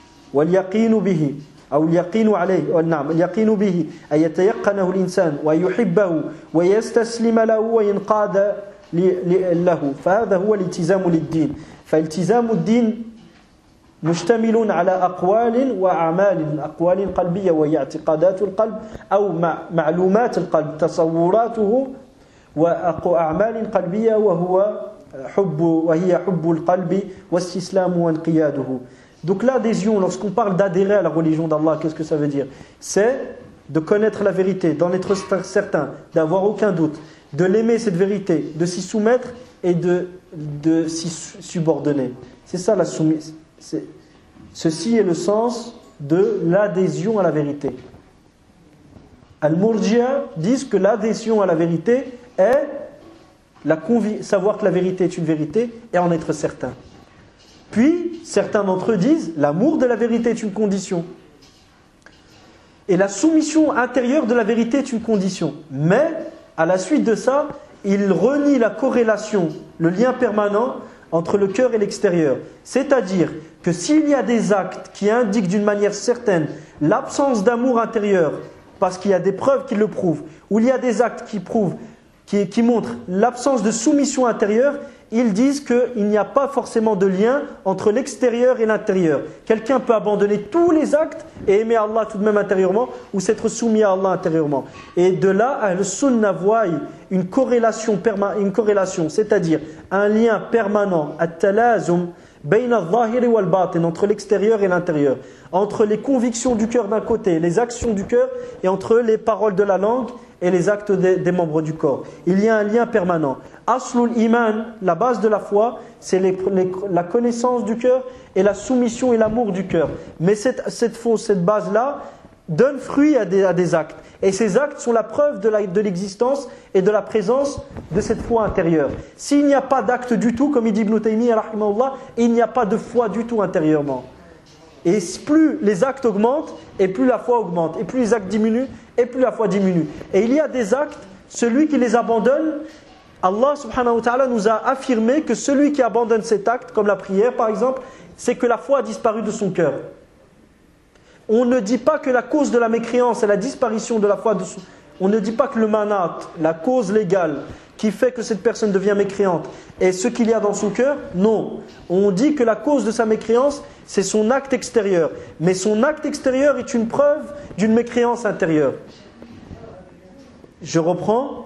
Speaker 1: أو اليقين عليه نعم اليقين به أن يتيقنه الإنسان ويحبه ويستسلم له وينقاد له فهذا هو الالتزام للدين فالتزام الدين مشتمل على أقوال وأعمال أقوال قلبية وهي اعتقادات القلب أو معلومات القلب تصوراته وأعمال قلبية وهي حب القلب واستسلام وانقياده. Donc l'adhésion, lorsqu'on parle d'adhérer à la religion d'Allah, qu'est-ce que ça veut dire? C'est de connaître la vérité, d'en être certain, d'avoir aucun doute, de l'aimer cette vérité, de s'y soumettre et de s'y subordonner. C'est ça la soumission. Ceci est le sens de l'adhésion à la vérité. Al-Murji'a disent que l'adhésion à la vérité est savoir que la vérité est une vérité et en être certain. Puis, certains d'entre eux disent l'amour de la vérité est une condition. Et la soumission intérieure de la vérité est une condition. Mais, à la suite de ça, ils renient la corrélation, le lien permanent entre le cœur et l'extérieur. C'est-à-dire que s'il y a des actes qui indiquent d'une manière certaine l'absence d'amour intérieur, parce qu'il y a des preuves qui le prouvent, ou il y a des actes qui montrent l'absence de soumission intérieure, ils disent qu'il n'y a pas forcément de lien entre l'extérieur et l'intérieur. Quelqu'un peut abandonner tous les actes et aimer Allah tout de même intérieurement ou s'être soumis à Allah intérieurement. Et de là, Ahl-Sunnah voit une corrélation, c'est-à-dire un lien permanent, at-talazum, bayna al-zahiri wal-batin, entre l'extérieur et l'intérieur, entre les convictions du cœur d'un côté, les actions du cœur, et entre les paroles de la langue et les actes des membres du corps. Il y a un lien permanent. Aslul iman, la base de la foi, c'est la connaissance du cœur et la soumission et l'amour du cœur. Mais cette base-là donne fruit à des actes. Et ces actes sont la preuve de l'existence et de la présence de cette foi intérieure. S'il n'y a pas d'acte du tout, comme il dit Ibn Taymiyyah, rahimahullah, il n'y a pas de foi du tout intérieurement. Et plus les actes augmentent, et plus la foi augmente. Et plus les actes diminuent, et plus la foi diminue. Et il y a des actes, celui qui les abandonne, Allah subhanahu wa ta'ala nous a affirmé que celui qui abandonne cet acte, comme la prière par exemple, c'est que la foi a disparu de son cœur. On ne dit pas que la cause de la mécréance est la disparition de la foi de son... On ne dit pas que le manat, la cause légale qui fait que cette personne devient mécréante, est ce qu'il y a dans son cœur. Non. On dit que la cause de sa mécréance, c'est son acte extérieur. Mais son acte extérieur est une preuve d'une mécréance intérieure. Je reprends.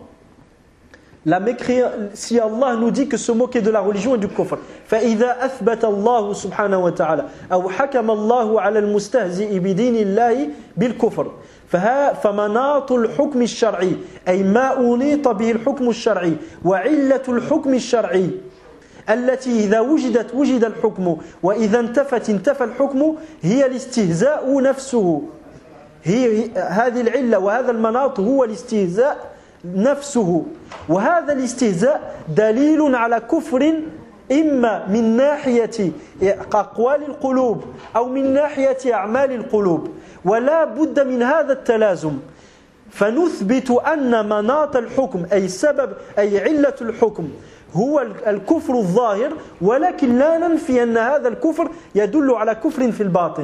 Speaker 1: Si Allah nous dit que se moquer de la religion est du kufr, فإذا أثبت الله سبحانه وتعالى أو حكم الله على المستهزئ بدين الله بالكفر فمناط الحكم الشرعي أي ما أنيط به الحكم الشرعي وعلة الحكم الشرعي التي إذا وجدت وجد الحكم وإذا انتفى الحكم هي الاستهزاء نفسه. هذه العلة وهذا المناط هو الاستهزاء نفسه. وهذا الاستهزاء دليل على كفر إما من ناحية أقوال القلوب أو من ناحية أعمال القلوب. ولا بد من هذا التلازم. فنثبت أن مناط الحكم أي سبب أي علة الحكم هو الكفر الظاهر، ولكن لا ننفي أن هذا الكفر يدل على كفر في الباطن.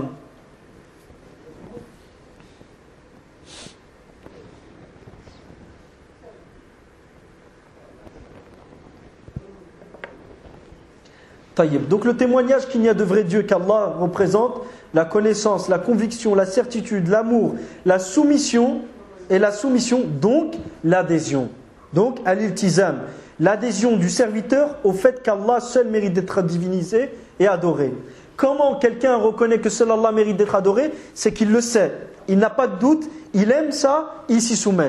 Speaker 1: Donc le témoignage qu'il n'y a de vrai Dieu qu'Allah représente la connaissance, la conviction, la certitude, l'amour, la soumission et la soumission, donc l'adhésion. Donc al-iltizam, l'adhésion du serviteur au fait qu'Allah seul mérite d'être divinisé et adoré. Comment quelqu'un reconnaît que seul Allah mérite d'être adoré? C'est qu'il le sait, il n'a pas de doute, il aime ça, il s'y soumet.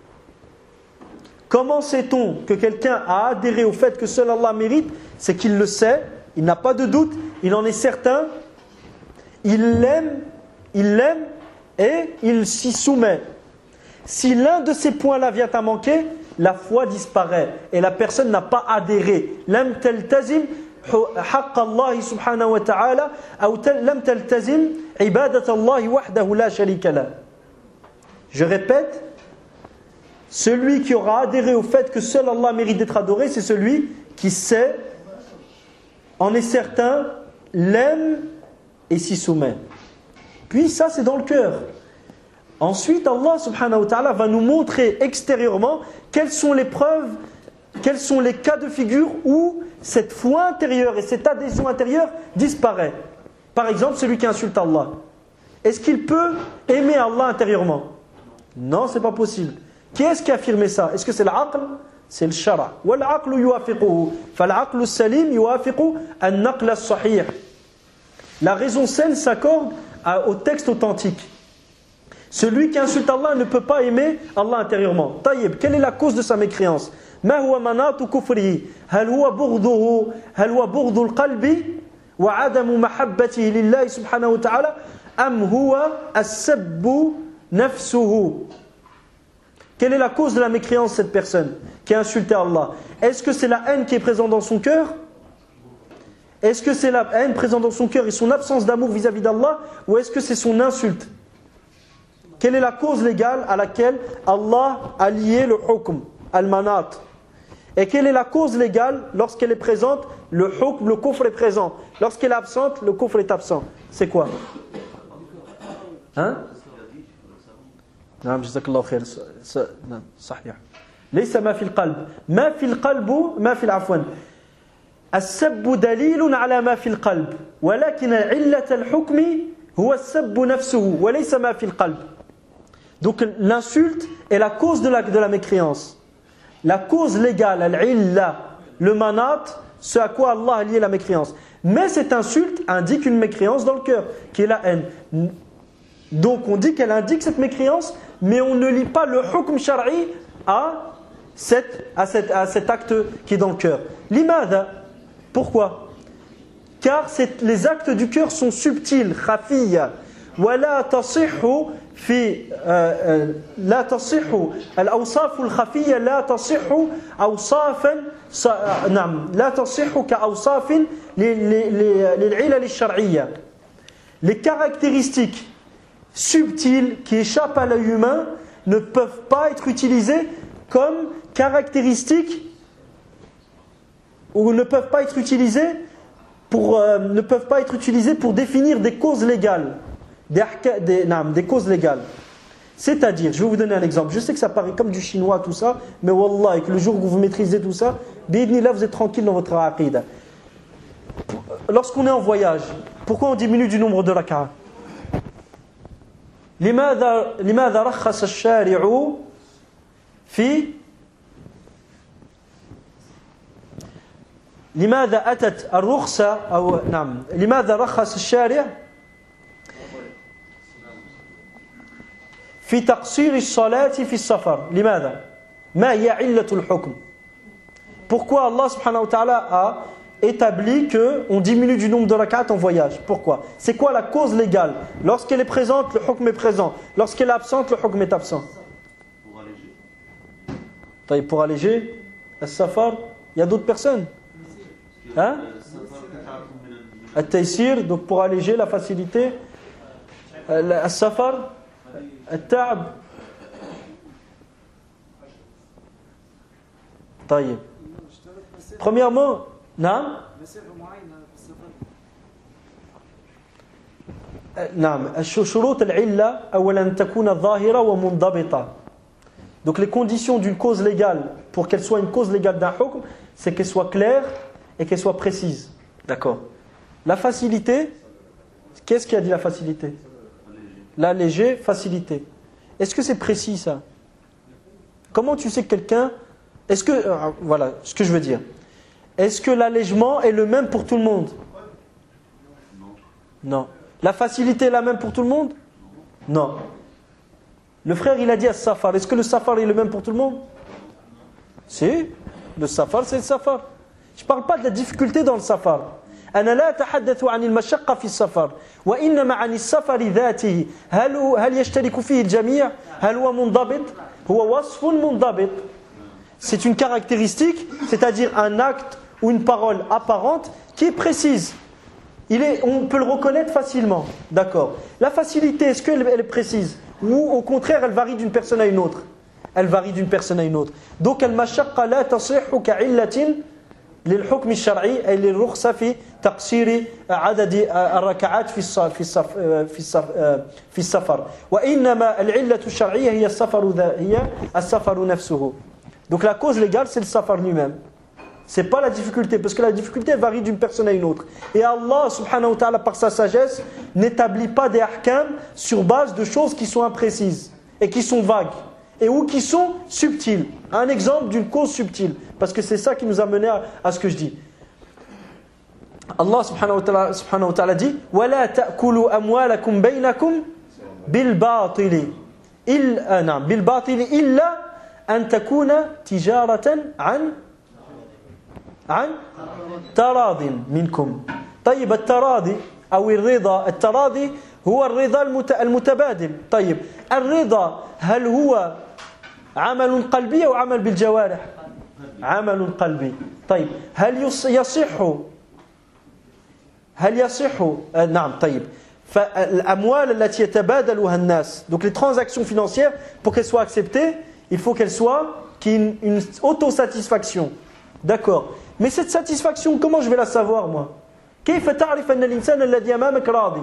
Speaker 1: Comment sait-on que quelqu'un a adhéré au fait que seul Allah mérite? C'est qu'il le sait, il n'a pas de doute, il en est certain, il l'aime et il s'y soumet. Si l'un de ces points-là vient à manquer, la foi disparaît et la personne n'a pas adhéré. Lam taltazim haqq Allah subhanahu wa ta'ala ou lam taltazim ibadat Allah wahdahu la sharika la. Je répète, celui qui aura adhéré au fait que seul Allah mérite d'être adoré, c'est celui qui sait, en est certain, l'aime et s'y soumet. Puis ça, c'est dans le cœur. Ensuite, Allah subhanahu wa ta'ala va nous montrer extérieurement quelles sont les preuves, quels sont les cas de figure où cette foi intérieure et cette adhésion intérieure disparaît. Par exemple, celui qui insulte Allah. Est-ce qu'il peut aimer Allah intérieurement? Non, c'est pas possible. Qui est-ce qui a affirmé ça? Est-ce que c'est l'aql? C'est le shara. Wal-aqlu yuwafiquhu. Fal-aqlu salim yuwafiqu an-naql as-sahih. La raison saine s'accorde au texte authentique. Celui qui insulte Allah ne peut pas aimer Allah intérieurement. Taïb, quelle est la cause de sa mécréance? Ma huwa manatu kufrihi? Hal huwa bughduhu? Hal huwa bughdu al-qalbi wa adamu mahabbatihi lillahi subhanahu wa ta'ala? Am huwa as-sabbu nafsuhu? Quelle est la cause de la mécréance de cette personne qui a insulté Allah? Est-ce que c'est la haine qui est présente dans son cœur? Est-ce que c'est la haine présente dans son cœur et son absence d'amour vis-à-vis d'Allah? Ou est-ce que c'est son insulte? Quelle est la cause légale à laquelle Allah a lié le hukm, al-manat? Et quelle est la cause légale lorsqu'elle est présente? Le hukm, le kufr est présent. Lorsqu'elle est absente, le kufr est absent. C'est quoi? Hein? نعم جزاك الله خير نعم صحيح ليس ما في القلب ما في القلب ما في العفو السب دليل على ما في القلب ولكن علة الحكم هو السب نفسه وليس ما في القلب. Donc l'insulte est la cause de la mécréance. La cause légale, al-illa, le manat, ce à quoi Allah a lié la mécréance. Mais cette insulte indique une mécréance dans le cœur, qui est la haine. Donc on dit qu'elle indique cette mécréance, mais on ne lit pas le hukm shar'i à cet acte qui est dans le cœur. Limada, pourquoi? Car les actes du cœur sont subtils, khafiyya, ولا تصح في لا تصح الأوصاف الخفية لا تصح أوصافا نعم لا تصح كأوصاف للعلل الشرعية. Les caractéristiques subtiles qui échappent à l'œil humain ne peuvent pas être utilisées comme caractéristiques ou ne peuvent pas être utilisées pour définir des causes légales. Des causes légales. C'est-à-dire, je vais vous donner un exemple. Je sais que ça paraît comme du chinois, tout ça, mais wallah, que le jour où vous maîtrisez tout ça, bi'idhnillah, vous êtes tranquille dans votre aqidah. Lorsqu'on est en voyage, pourquoi on diminue du nombre de rak'a? لماذا رخص الشارع في لماذا أتت الرخصة أو نعم لماذا رخص الشارع في تقصير الصلاة في السفر؟ لماذا؟ ما هي علة الحكم؟ Pourquoi Allah subhanahu wa ta'ala a établi qu'on diminue du nombre de rak'at en voyage? Pourquoi? C'est quoi la cause légale? Lorsqu'elle est présente, le hukm est présent. Lorsqu'elle est absente, le hukm est absent. Pour alléger. Pour alléger, al-safar, il y a d'autres personnes? Hein? Al-taysir, donc pour alléger la facilité. Al-safar, al-ta'ab. طيب. Premièrement, نعم نعم شروط العلة أولا تكون ظاهرة ومنضبطة. Donc les conditions d'une cause légale pour qu'elle soit une cause légale d'un hukm, c'est qu'elle soit claire et qu'elle soit précise. D'accord. La facilité, qu'est-ce qui a dit la facilité? L'alléger, facilité. Est-ce que c'est précis ça? Comment tu sais que quelqu'un... Est-ce que... voilà ce que je veux dire. Est-ce que l'allègement est le même pour tout le monde? Non. La facilité est la même pour tout le monde? Non. Le frère il a dit à safar. Est-ce que le safar est le même pour tout le monde? Si. Le safar c'est le safar. Je ne parle pas de la difficulté dans le safar. أنا لا أتحدث عن المشقة في السفر وإنما عن السفر ذاته. هل يشترك فيه الجميع؟ هل هو منضبط؟ هو وصف منضبط. C'est une caractéristique, c'est-à-dire un acte ou une parole apparente qui est précise. On peut le reconnaître facilement. D'accord. La facilité, est-ce qu'elle est précise? Ou au contraire, elle varie d'une personne à une autre? Elle varie d'une personne à une autre. Donc, al-mashaqqa la tasihhu ka'illatin للحكم الشرعي أي للرخصة في تقصير عدد الركعات في السفر وإنما العلة الشرعية هي السفر نفسه. Donc la cause légale c'est le safar lui-même. C'est pas la difficulté parce que la difficulté varie d'une personne à une autre. Et Allah subhanahu wa ta'ala par sa sagesse n'établit pas des ahkam sur base de choses qui sont imprécises et qui sont vagues et ou qui sont subtiles. Un exemple d'une cause subtile. Parce que c'est ça qui nous a mené à ce que je dis. Allah subhanahu wa ta'ala dit وَلَا تَأْكُلُوا أَمْوَالَكُمْ بَيْنَكُمْ بِالْبَاطِلِ إِلَّا أَن تَكُونَ تِجَارَةً عن تراض منكم. طيب التراضي أو الرضا التراضي هو الرضا المتبادل. طيب الرضا هل هو عمل قلبي أو عمل بالجوارح؟ عمل قلبي. طيب هل يصح نعم طيب فالأموال التي يتبادلها الناس donc les transactions financières pour qu'elles soient acceptées il faut qu'elles soient qu'il y ait une autosatisfaction. D'accord. Mais cette satisfaction comment je vais la savoir moi? كيف تعرف أن الإنسان الذي أمامك راضي؟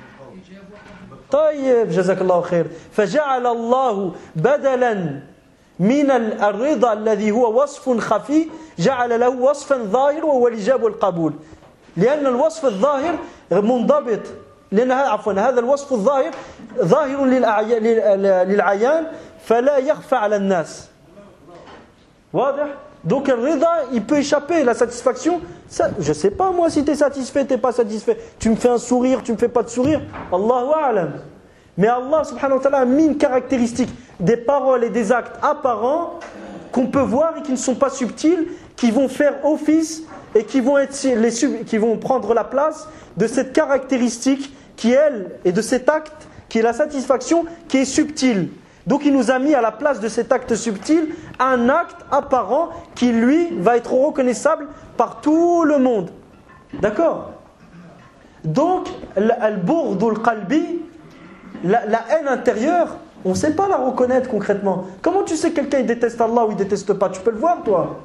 Speaker 1: طيب جزاك الله خير. فجعل الله بدلا من الرضا الذي هو وصف خفي جعل له وصفا ظاهر وهو الإجابة والقبول لأن الوصف الظاهر منضبط لأن هذا الوصف الظاهر ظاهر للعيان فلا يخفى على الناس واضح. Donc le rida, il peut échapper, la satisfaction, ça, je sais pas moi si tu es satisfait, tu n'es pas satisfait. Tu me fais un sourire, tu me fais pas de sourire. Allahu a'lam. Mais Allah subhanahu wa ta'ala a mis une caractéristique des paroles et des actes apparents qu'on peut voir et qui ne sont pas subtils, qui vont faire office et qui vont prendre la place de cette caractéristique qui elle et de cet acte qui est la satisfaction qui est subtile. Donc il nous a mis à la place de cet acte subtil un acte apparent qui lui va être reconnaissable par tout le monde. D'accord? Donc al-burd al-qalbi, la haine intérieure, on ne sait pas la reconnaître concrètement. Comment tu sais que quelqu'un il déteste Allah ou il déteste pas? Tu peux le voir toi.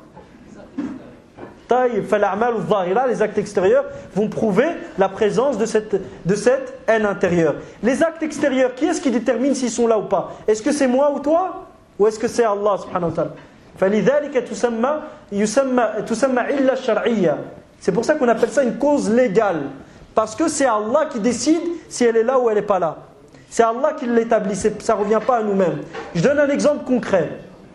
Speaker 1: Les actes extérieurs vont prouver la présence de cette haine intérieure. Les actes extérieurs, qui est-ce qui détermine s'ils sont là ou pas? Est-ce que c'est moi ou toi? Ou est-ce que c'est Allah subhanahu wa ta'ala? C'est pour ça qu'on appelle ça une cause légale. Parce que c'est Allah qui décide si elle est là ou elle n'est pas là. C'est Allah qui l'établit, ça ne revient pas à nous-mêmes. Je donne un exemple concret.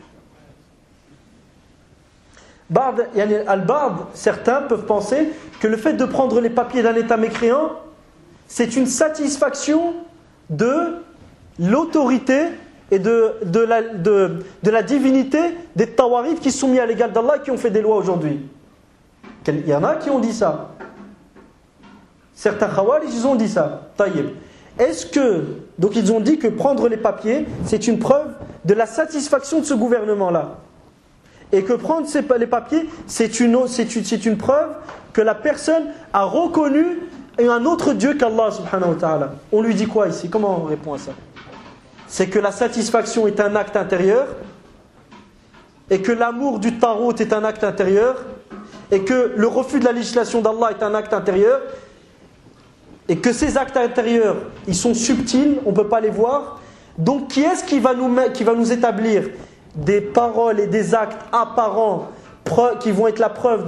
Speaker 1: Al-Bard, certains peuvent penser que le fait de prendre les papiers d'un État mécréant, c'est une satisfaction de l'autorité et de la divinité des tawarif qui sont mis à l'égal d'Allah et qui ont fait des lois aujourd'hui. Il y en a qui ont dit ça. Certains Khawarij, ils ont dit ça. Taïeb. Donc ils ont dit que prendre les papiers, c'est une preuve de la satisfaction de ce gouvernement-là. Et que prendre les papiers, c'est une preuve que la personne a reconnu un autre Dieu qu'Allah subhanahu wa ta'ala. On lui dit quoi ici? Comment on répond à ça? C'est que la satisfaction est un acte intérieur, et que l'amour du tarot est un acte intérieur, et que le refus de la législation d'Allah est un acte intérieur, et que ces actes intérieurs, ils sont subtils, on ne peut pas les voir. Donc qui est-ce qui va nous établir des paroles et des actes apparents qui vont être la preuve de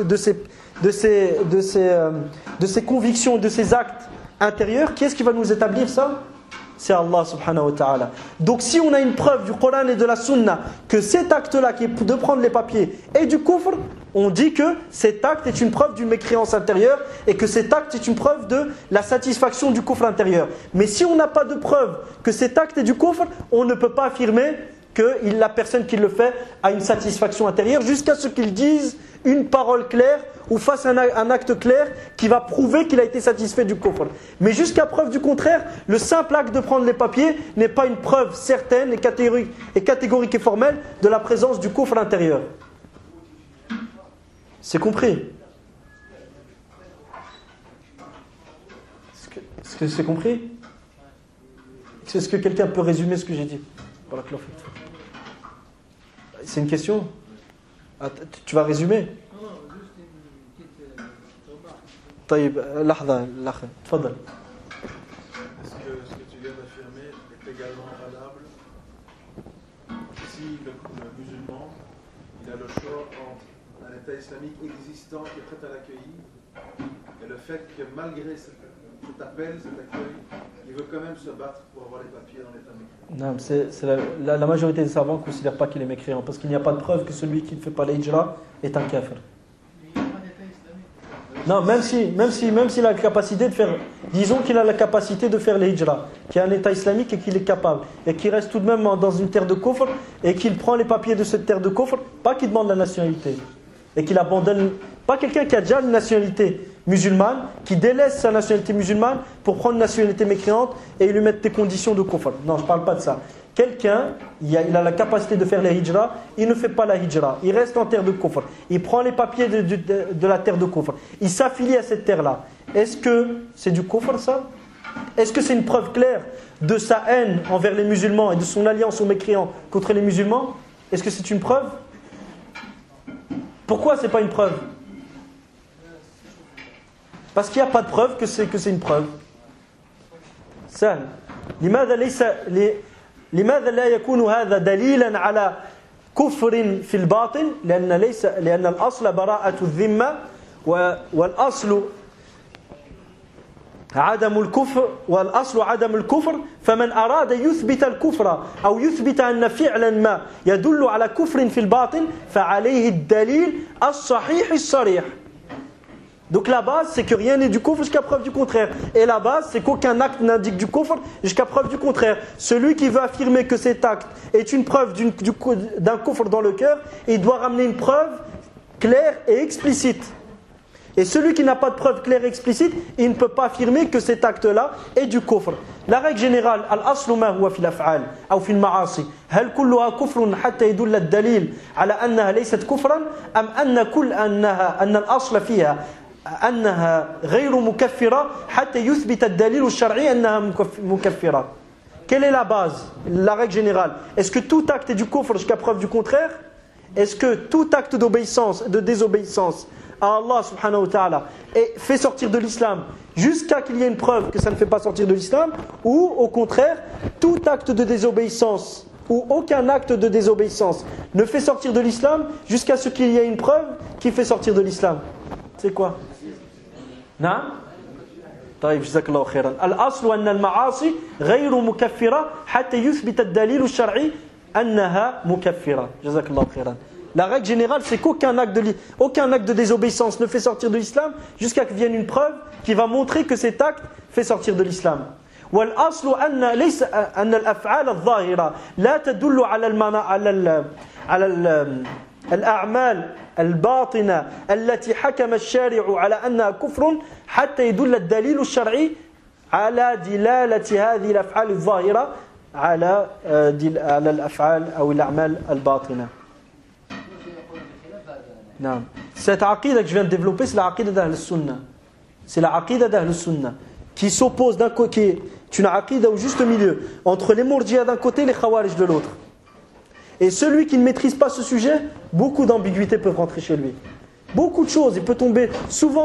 Speaker 1: ces convictions, de ces actes intérieurs? Qui est-ce qui va nous établir ça? C'est Allah subhanahu wa ta'ala. Donc si on a une preuve du Coran et de la Sunna que cet acte-là, qui est de prendre les papiers, est du kufr, on dit que cet acte est une preuve d'une mécréance intérieure et que cet acte est une preuve de la satisfaction du kufr intérieur. Mais si on n'a pas de preuve que cet acte est du kufr, on ne peut pas affirmer que la personne qui le fait a une satisfaction intérieure jusqu'à ce qu'il dise une parole claire ou fasse un acte clair qui va prouver qu'il a été satisfait du kufr. Mais jusqu'à preuve du contraire, le simple acte de prendre les papiers n'est pas une preuve certaine et catégorique et formelle de la présence du kufr intérieur. C'est compris? Est-ce que c'est compris? Est-ce que quelqu'un peut résumer ce que j'ai dit? C'est une question? Tu vas résumer?
Speaker 2: Non, juste une petite remarque.
Speaker 1: طيب لحظة تفضل.
Speaker 3: Est-ce que ce que tu viens d'affirmer est également valable si le musulman il a le choix entre un État islamique existant qui est prêt à l'accueillir et le fait que malgré cet appel, cet accueil, il veut quand même se battre pour avoir les papiers dans l'État mécréant?
Speaker 1: Non, la majorité des savants ne considèrent pas qu'il est mécréant parce qu'il n'y a pas de preuve que celui qui ne fait pas la hijra est un kafir. Non, même s'il a la capacité de faire, disons qu'il a la capacité de faire les hijra, qu'il y a un État islamique et qu'il est capable, et qu'il reste tout de même dans une terre de kufr, et qu'il prend les papiers de cette terre de kufr, pas qu'il demande la nationalité, et qu'il abandonne, pas quelqu'un qui a déjà une nationalité musulmane, qui délaisse sa nationalité musulmane pour prendre une nationalité mécréante et lui mettre des conditions de kufr. Non, je ne parle pas de ça. Quelqu'un, il a la capacité de faire les hijra, il ne fait pas la hijra, il reste en terre de kufr, il prend les papiers de la terre de kufr, il s'affilie à cette terre-là. Est-ce que c'est du kufr ça? Est-ce que c'est une preuve claire de sa haine envers les musulmans et de son alliance aux mécréants contre les musulmans? Est-ce que c'est une preuve? Pourquoi c'est pas une preuve? Parce qu'il n'y a pas de preuve que c'est une preuve. سهل. لماذا لا يكون هذا دليلا على كفر في الباطن لأن الأصل براءة الذمة والأصل عدم الكفر والأصل عدم الكفر فمن أراد يثبت الكفر أو يثبت أن فعلا ما يدل على كفر في الباطن فعليه الدليل الصحيح الصريح. Donc la base c'est que rien n'est du kufr jusqu'à preuve du contraire. Et la base c'est qu'aucun acte n'indique du kufr jusqu'à preuve du contraire. Celui qui veut affirmer que cet acte est une preuve d'un kufr dans le cœur, il doit ramener une preuve claire et explicite. Et celui qui n'a pas de preuve claire et explicite, il ne peut pas affirmer que cet acte-là est du kufr. La règle générale, al-aslu ma huwa fil af'al ou fil ma'asi. هل كلها كفر حتى يدل الدليل على أنها ليست كفرا أم أن الأصل فيها أنها غير مكفرة حتى يثبت الدليل الشرعي أنها مكفرة. Quelle est la base, la règle générale? Est-ce que tout acte est du kufr jusqu'à preuve du contraire? Est-ce que tout acte d'obéissance, de désobéissance à Allah subhanahu wa ta'ala fait sortir de l'islam jusqu'à qu'il y ait une preuve que ça ne fait pas sortir de l'islam? Ou au contraire, tout acte de désobéissance ou aucun acte de désobéissance ne fait sortir de l'islam jusqu'à ce qu'il y ait une preuve qui fait sortir de l'islam? C'est quoi? نعم طيب جزاك الله خيرا. الأصل أن المعاصي غير مكفرة حتى يثبت الدليل الشرعي أنها مكفرة. جزاك الله خيرا. La règle générale c'est qu'aucun acte de désobéissance ne fait sortir de l'islam jusqu'à qu'il vienne une preuve qui va montrer que cet acte fait sortir de l'islam. والأصل أن الأفعال الظاهرة لا تدل على الأعمال الباطنة التي حكم الشارع على أنها كفر حتى يدل الدليل الشرعي على دلالة هذه الأفعال الظاهرة على الأفعال أو الأعمال الباطنة. نعم. Cette aqida que je viens de développer, c'est la aqida d'Ahl Sunnah. C'est la aqida d'Ahl Sunnah qui s'oppose d'un côté, qui est une aqida au juste milieu entre les Murji'a d'un côté et les Khawarij de l'autre. Et celui qui ne maîtrise pas ce sujet, beaucoup d'ambiguïtés peuvent rentrer chez lui. Beaucoup de choses, il peut tomber souvent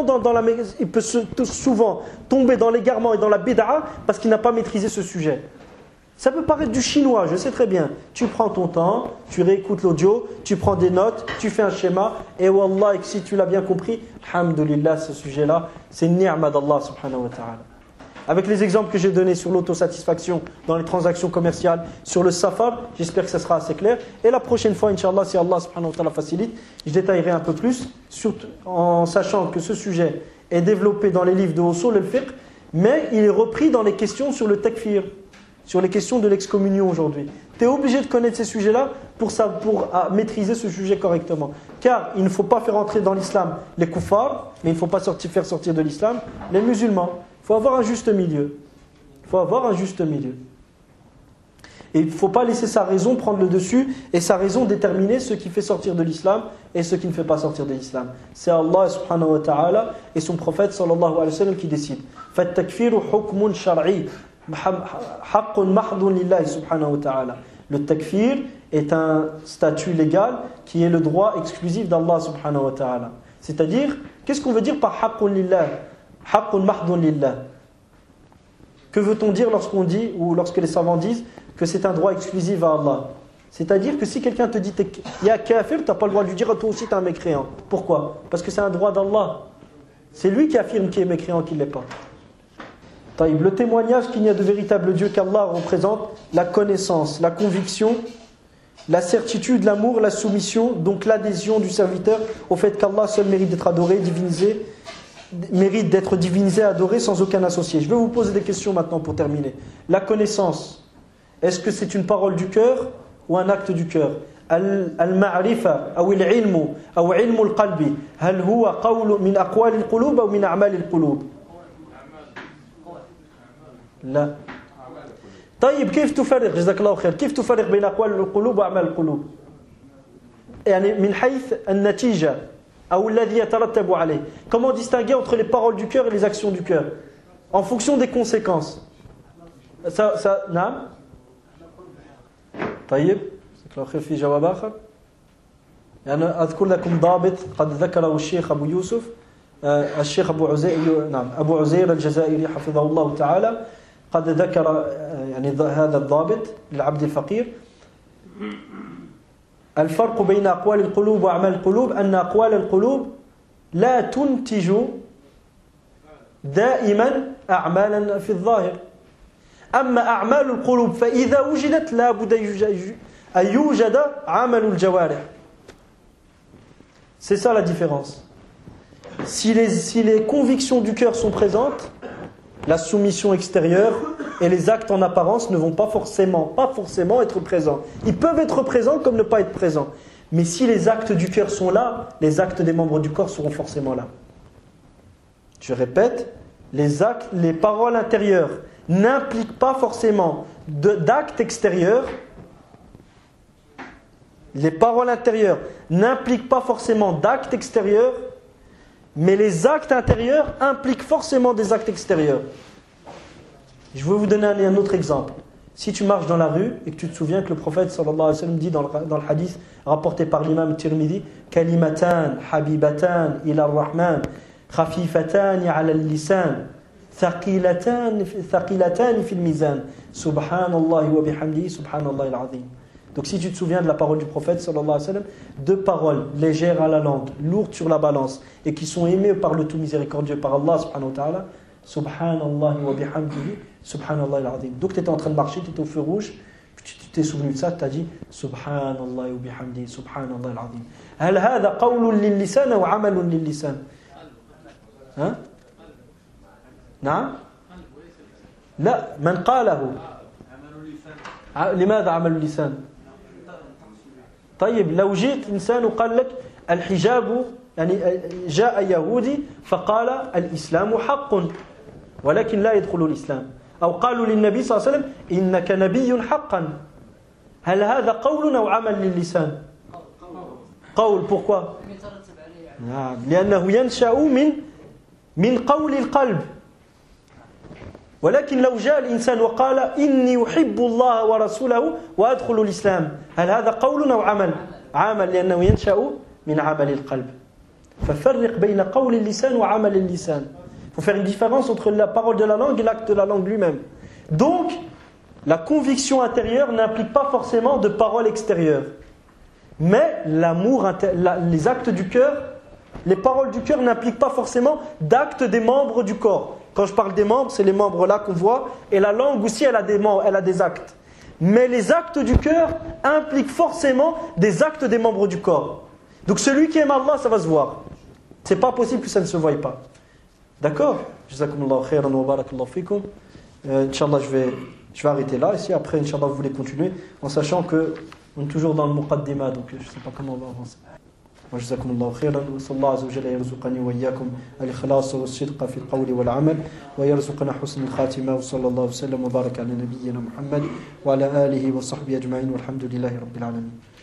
Speaker 1: souvent tomber dans l'égarement et dans la bid'a parce qu'il n'a pas maîtrisé ce sujet. Ça peut paraître du chinois, je sais très bien. Tu prends ton temps, tu réécoutes l'audio, tu prends des notes, tu fais un schéma, et wallah, et si tu l'as bien compris, alhamdulillah, ce sujet-là, c'est une ni'ma d'Allah subhanahu wa ta'ala. Avec les exemples que j'ai donnés sur l'autosatisfaction dans les transactions commerciales, sur le safar, j'espère que ça sera assez clair. Et la prochaine fois, Inch'Allah, si Allah subhanahu wa ta'ala facilite, je détaillerai un peu plus, surtout en sachant que ce sujet est développé dans les livres de Usul al-Fiqh, mais il est repris dans les questions sur le takfir, sur les questions de l'excommunion aujourd'hui. Tu es obligé de connaître ces sujets-là pour maîtriser ce sujet correctement. Car il ne faut pas faire entrer dans l'islam les kuffars, mais il ne faut pas faire sortir de l'islam les musulmans. Il faut avoir un juste milieu. Il faut avoir un juste milieu. Et il ne faut pas laisser sa raison prendre le dessus et sa raison déterminer ce qui fait sortir de l'islam et ce qui ne fait pas sortir de l'islam. C'est Allah subhanahu wa ta'ala et son prophète sallallahu alayhi wa sallam qui décident. فَالتَّكْفِيرُ حُكْمٌ شَرْعِي حَقٌّ مَحْضٌ لِلَّهِ subhanahu wa ta'ala. Le takfir est un statut légal qui est le droit exclusif d'Allah subhanahu wa ta'ala. C'est-à-dire, qu'est-ce qu'on veut dire par haqqun lillah? Haqqun mahdun lillah. Que veut-on dire lorsqu'on dit, ou lorsque les savants disent, que c'est un droit exclusif à Allah? C'est-à-dire que si quelqu'un te dit il y a kafir, tu n'as pas le droit de lui dire toi aussi tu es un mécréant. Pourquoi? Parce que c'est un droit d'Allah. C'est lui qui affirme qu'il est mécréant, qu'il ne l'est pas. Le témoignage qu'il n'y a de véritable Dieu qu'Allah représente la connaissance, la conviction, la certitude, l'amour, la soumission, donc l'adhésion du serviteur au fait qu'Allah seul mérite d'être adoré, divinisé, mérite d'être divinisé, adoré sans aucun associé. Je vais vous poser des questions maintenant pour terminer. La connaissance, est-ce que c'est une parole du cœur ou un acte du cœur? Al-ma'rifa ou al-ilmu ou ilmu al-qalbi, hal huwa qawlu min aqwal al-qulub ou min a'mal al-qulub? لا. طيب كيف تفرق جزاك الله خير كيف تفرق بين أقوال القلوب وأعمال القلوب؟ يعني من حيث النتيجة أو الذي يترتب عليه. Comment distinguer entre les paroles du cœur et les actions du cœur en fonction des conséquences? نعم. طيب جزاك الله خير في جواب آخر. يعني أذكر لكم ضابط قد ذكره الشيخ أبو يوسف الشيخ أبو عزير نعم أبو عزير الجزائري حفظه الله تعالى قد ذكر يعني هذا الضابط للعبد الفقير الفرق بين أقوال القلوب وأعمال القلوب أن أقوال القلوب لا تنتج دائما أعمالا في الظاهر. أما أعمال القلوب فإذا وجدت لا بد أن يوجد عمل الجوارح. C'est ça la différence. Si les convictions du cœur sont présentes, la soumission extérieure et les actes en apparence ne vont pas forcément être présents. Ils peuvent être présents comme ne pas être présents. Mais si les actes du cœur sont là, les actes des membres du corps seront forcément là. Je répète, les paroles intérieures n'impliquent pas forcément d'actes extérieurs. Les paroles intérieures n'impliquent pas forcément d'actes extérieurs, mais les actes intérieurs impliquent forcément des actes extérieurs. Je vais vous donner un autre exemple. Si tu marches dans la rue et que tu te souviens que le prophète sallallahu alayhi wa sallam dit dans le hadith rapporté par l'imam Tirmidhi, kalimatan habibatan ila ar-rahman khafifatan ala al-lisan thaqilatan fil mizan subhanallahi wa bihamdihi subhanallahi al-azim. Donc si tu te souviens de la parole du prophète sallallahu alayhi wa sallam, deux paroles légères à la langue, lourdes sur la balance et qui sont aimées par le tout miséricordieux, par Allah subhanahu wa ta'ala, subhanallahi wa bihamdihi subhanallahi al-azim. Donc tu étais en train de marcher, tu étais au feu rouge, tu t'es souvenu de ça, tu as dit subhanallahi wa bihamdihi subhanallahi al-azim. هل هذا قول للسان أو عمل للسان؟ ها؟ نعم؟ لا، من قاله؟ لماذا عمل اللسان؟ طيب لو جئت إنسان وقال لك الحجاب، يعني جاء يهودي فقال الإسلام حق ولكن لا يدخل الإسلام، أو قالوا للنبي صلى الله عليه وسلم إنك نبي حقا، هل هذا قول أو عمل للسان؟ قول. Pourquoi؟ لأنه ينشأ من قول القلب. ولكن لو جاء الإنسان وقال إني أحب الله ورسوله وأدخل الإسلام، هل هذا قول أو عمل؟ عمل، لأنه ينشأ من عمل القلب. ففرق بين قول اللسان وعمل اللسان. Il faut faire une différence entre la parole de la langue et l'acte de la langue lui-même. Donc, la conviction intérieure n'implique pas forcément de parole extérieure. Mais l'amour, les actes du cœur, les paroles du cœur n'impliquent pas forcément d'actes des membres du corps. Quand je parle des membres, c'est les membres là qu'on voit, et la langue aussi, elle a des actes. Mais les actes du cœur impliquent forcément des actes des membres du corps. Donc celui qui aime Allah, ça va se voir. C'est pas possible que ça ne se voie pas. D'accord? Jazakumullahu khairan wa barakallahu fikum. Inch'Allah, je vais arrêter là. Et si après, Inch'Allah, vous voulez continuer, en sachant que on est toujours dans le muqaddima, donc je ne sais pas comment on va avancer. وجزاكم الله خيرا، وصلى الله عز وجل يرزقني وإياكم الإخلاص والصدق في القول والعمل ويرزقنا حسن الخاتمة، وصلى الله وسلم وبارك على نبينا محمد وعلى آله وصحبه أجمعين، والحمد لله رب العالمين.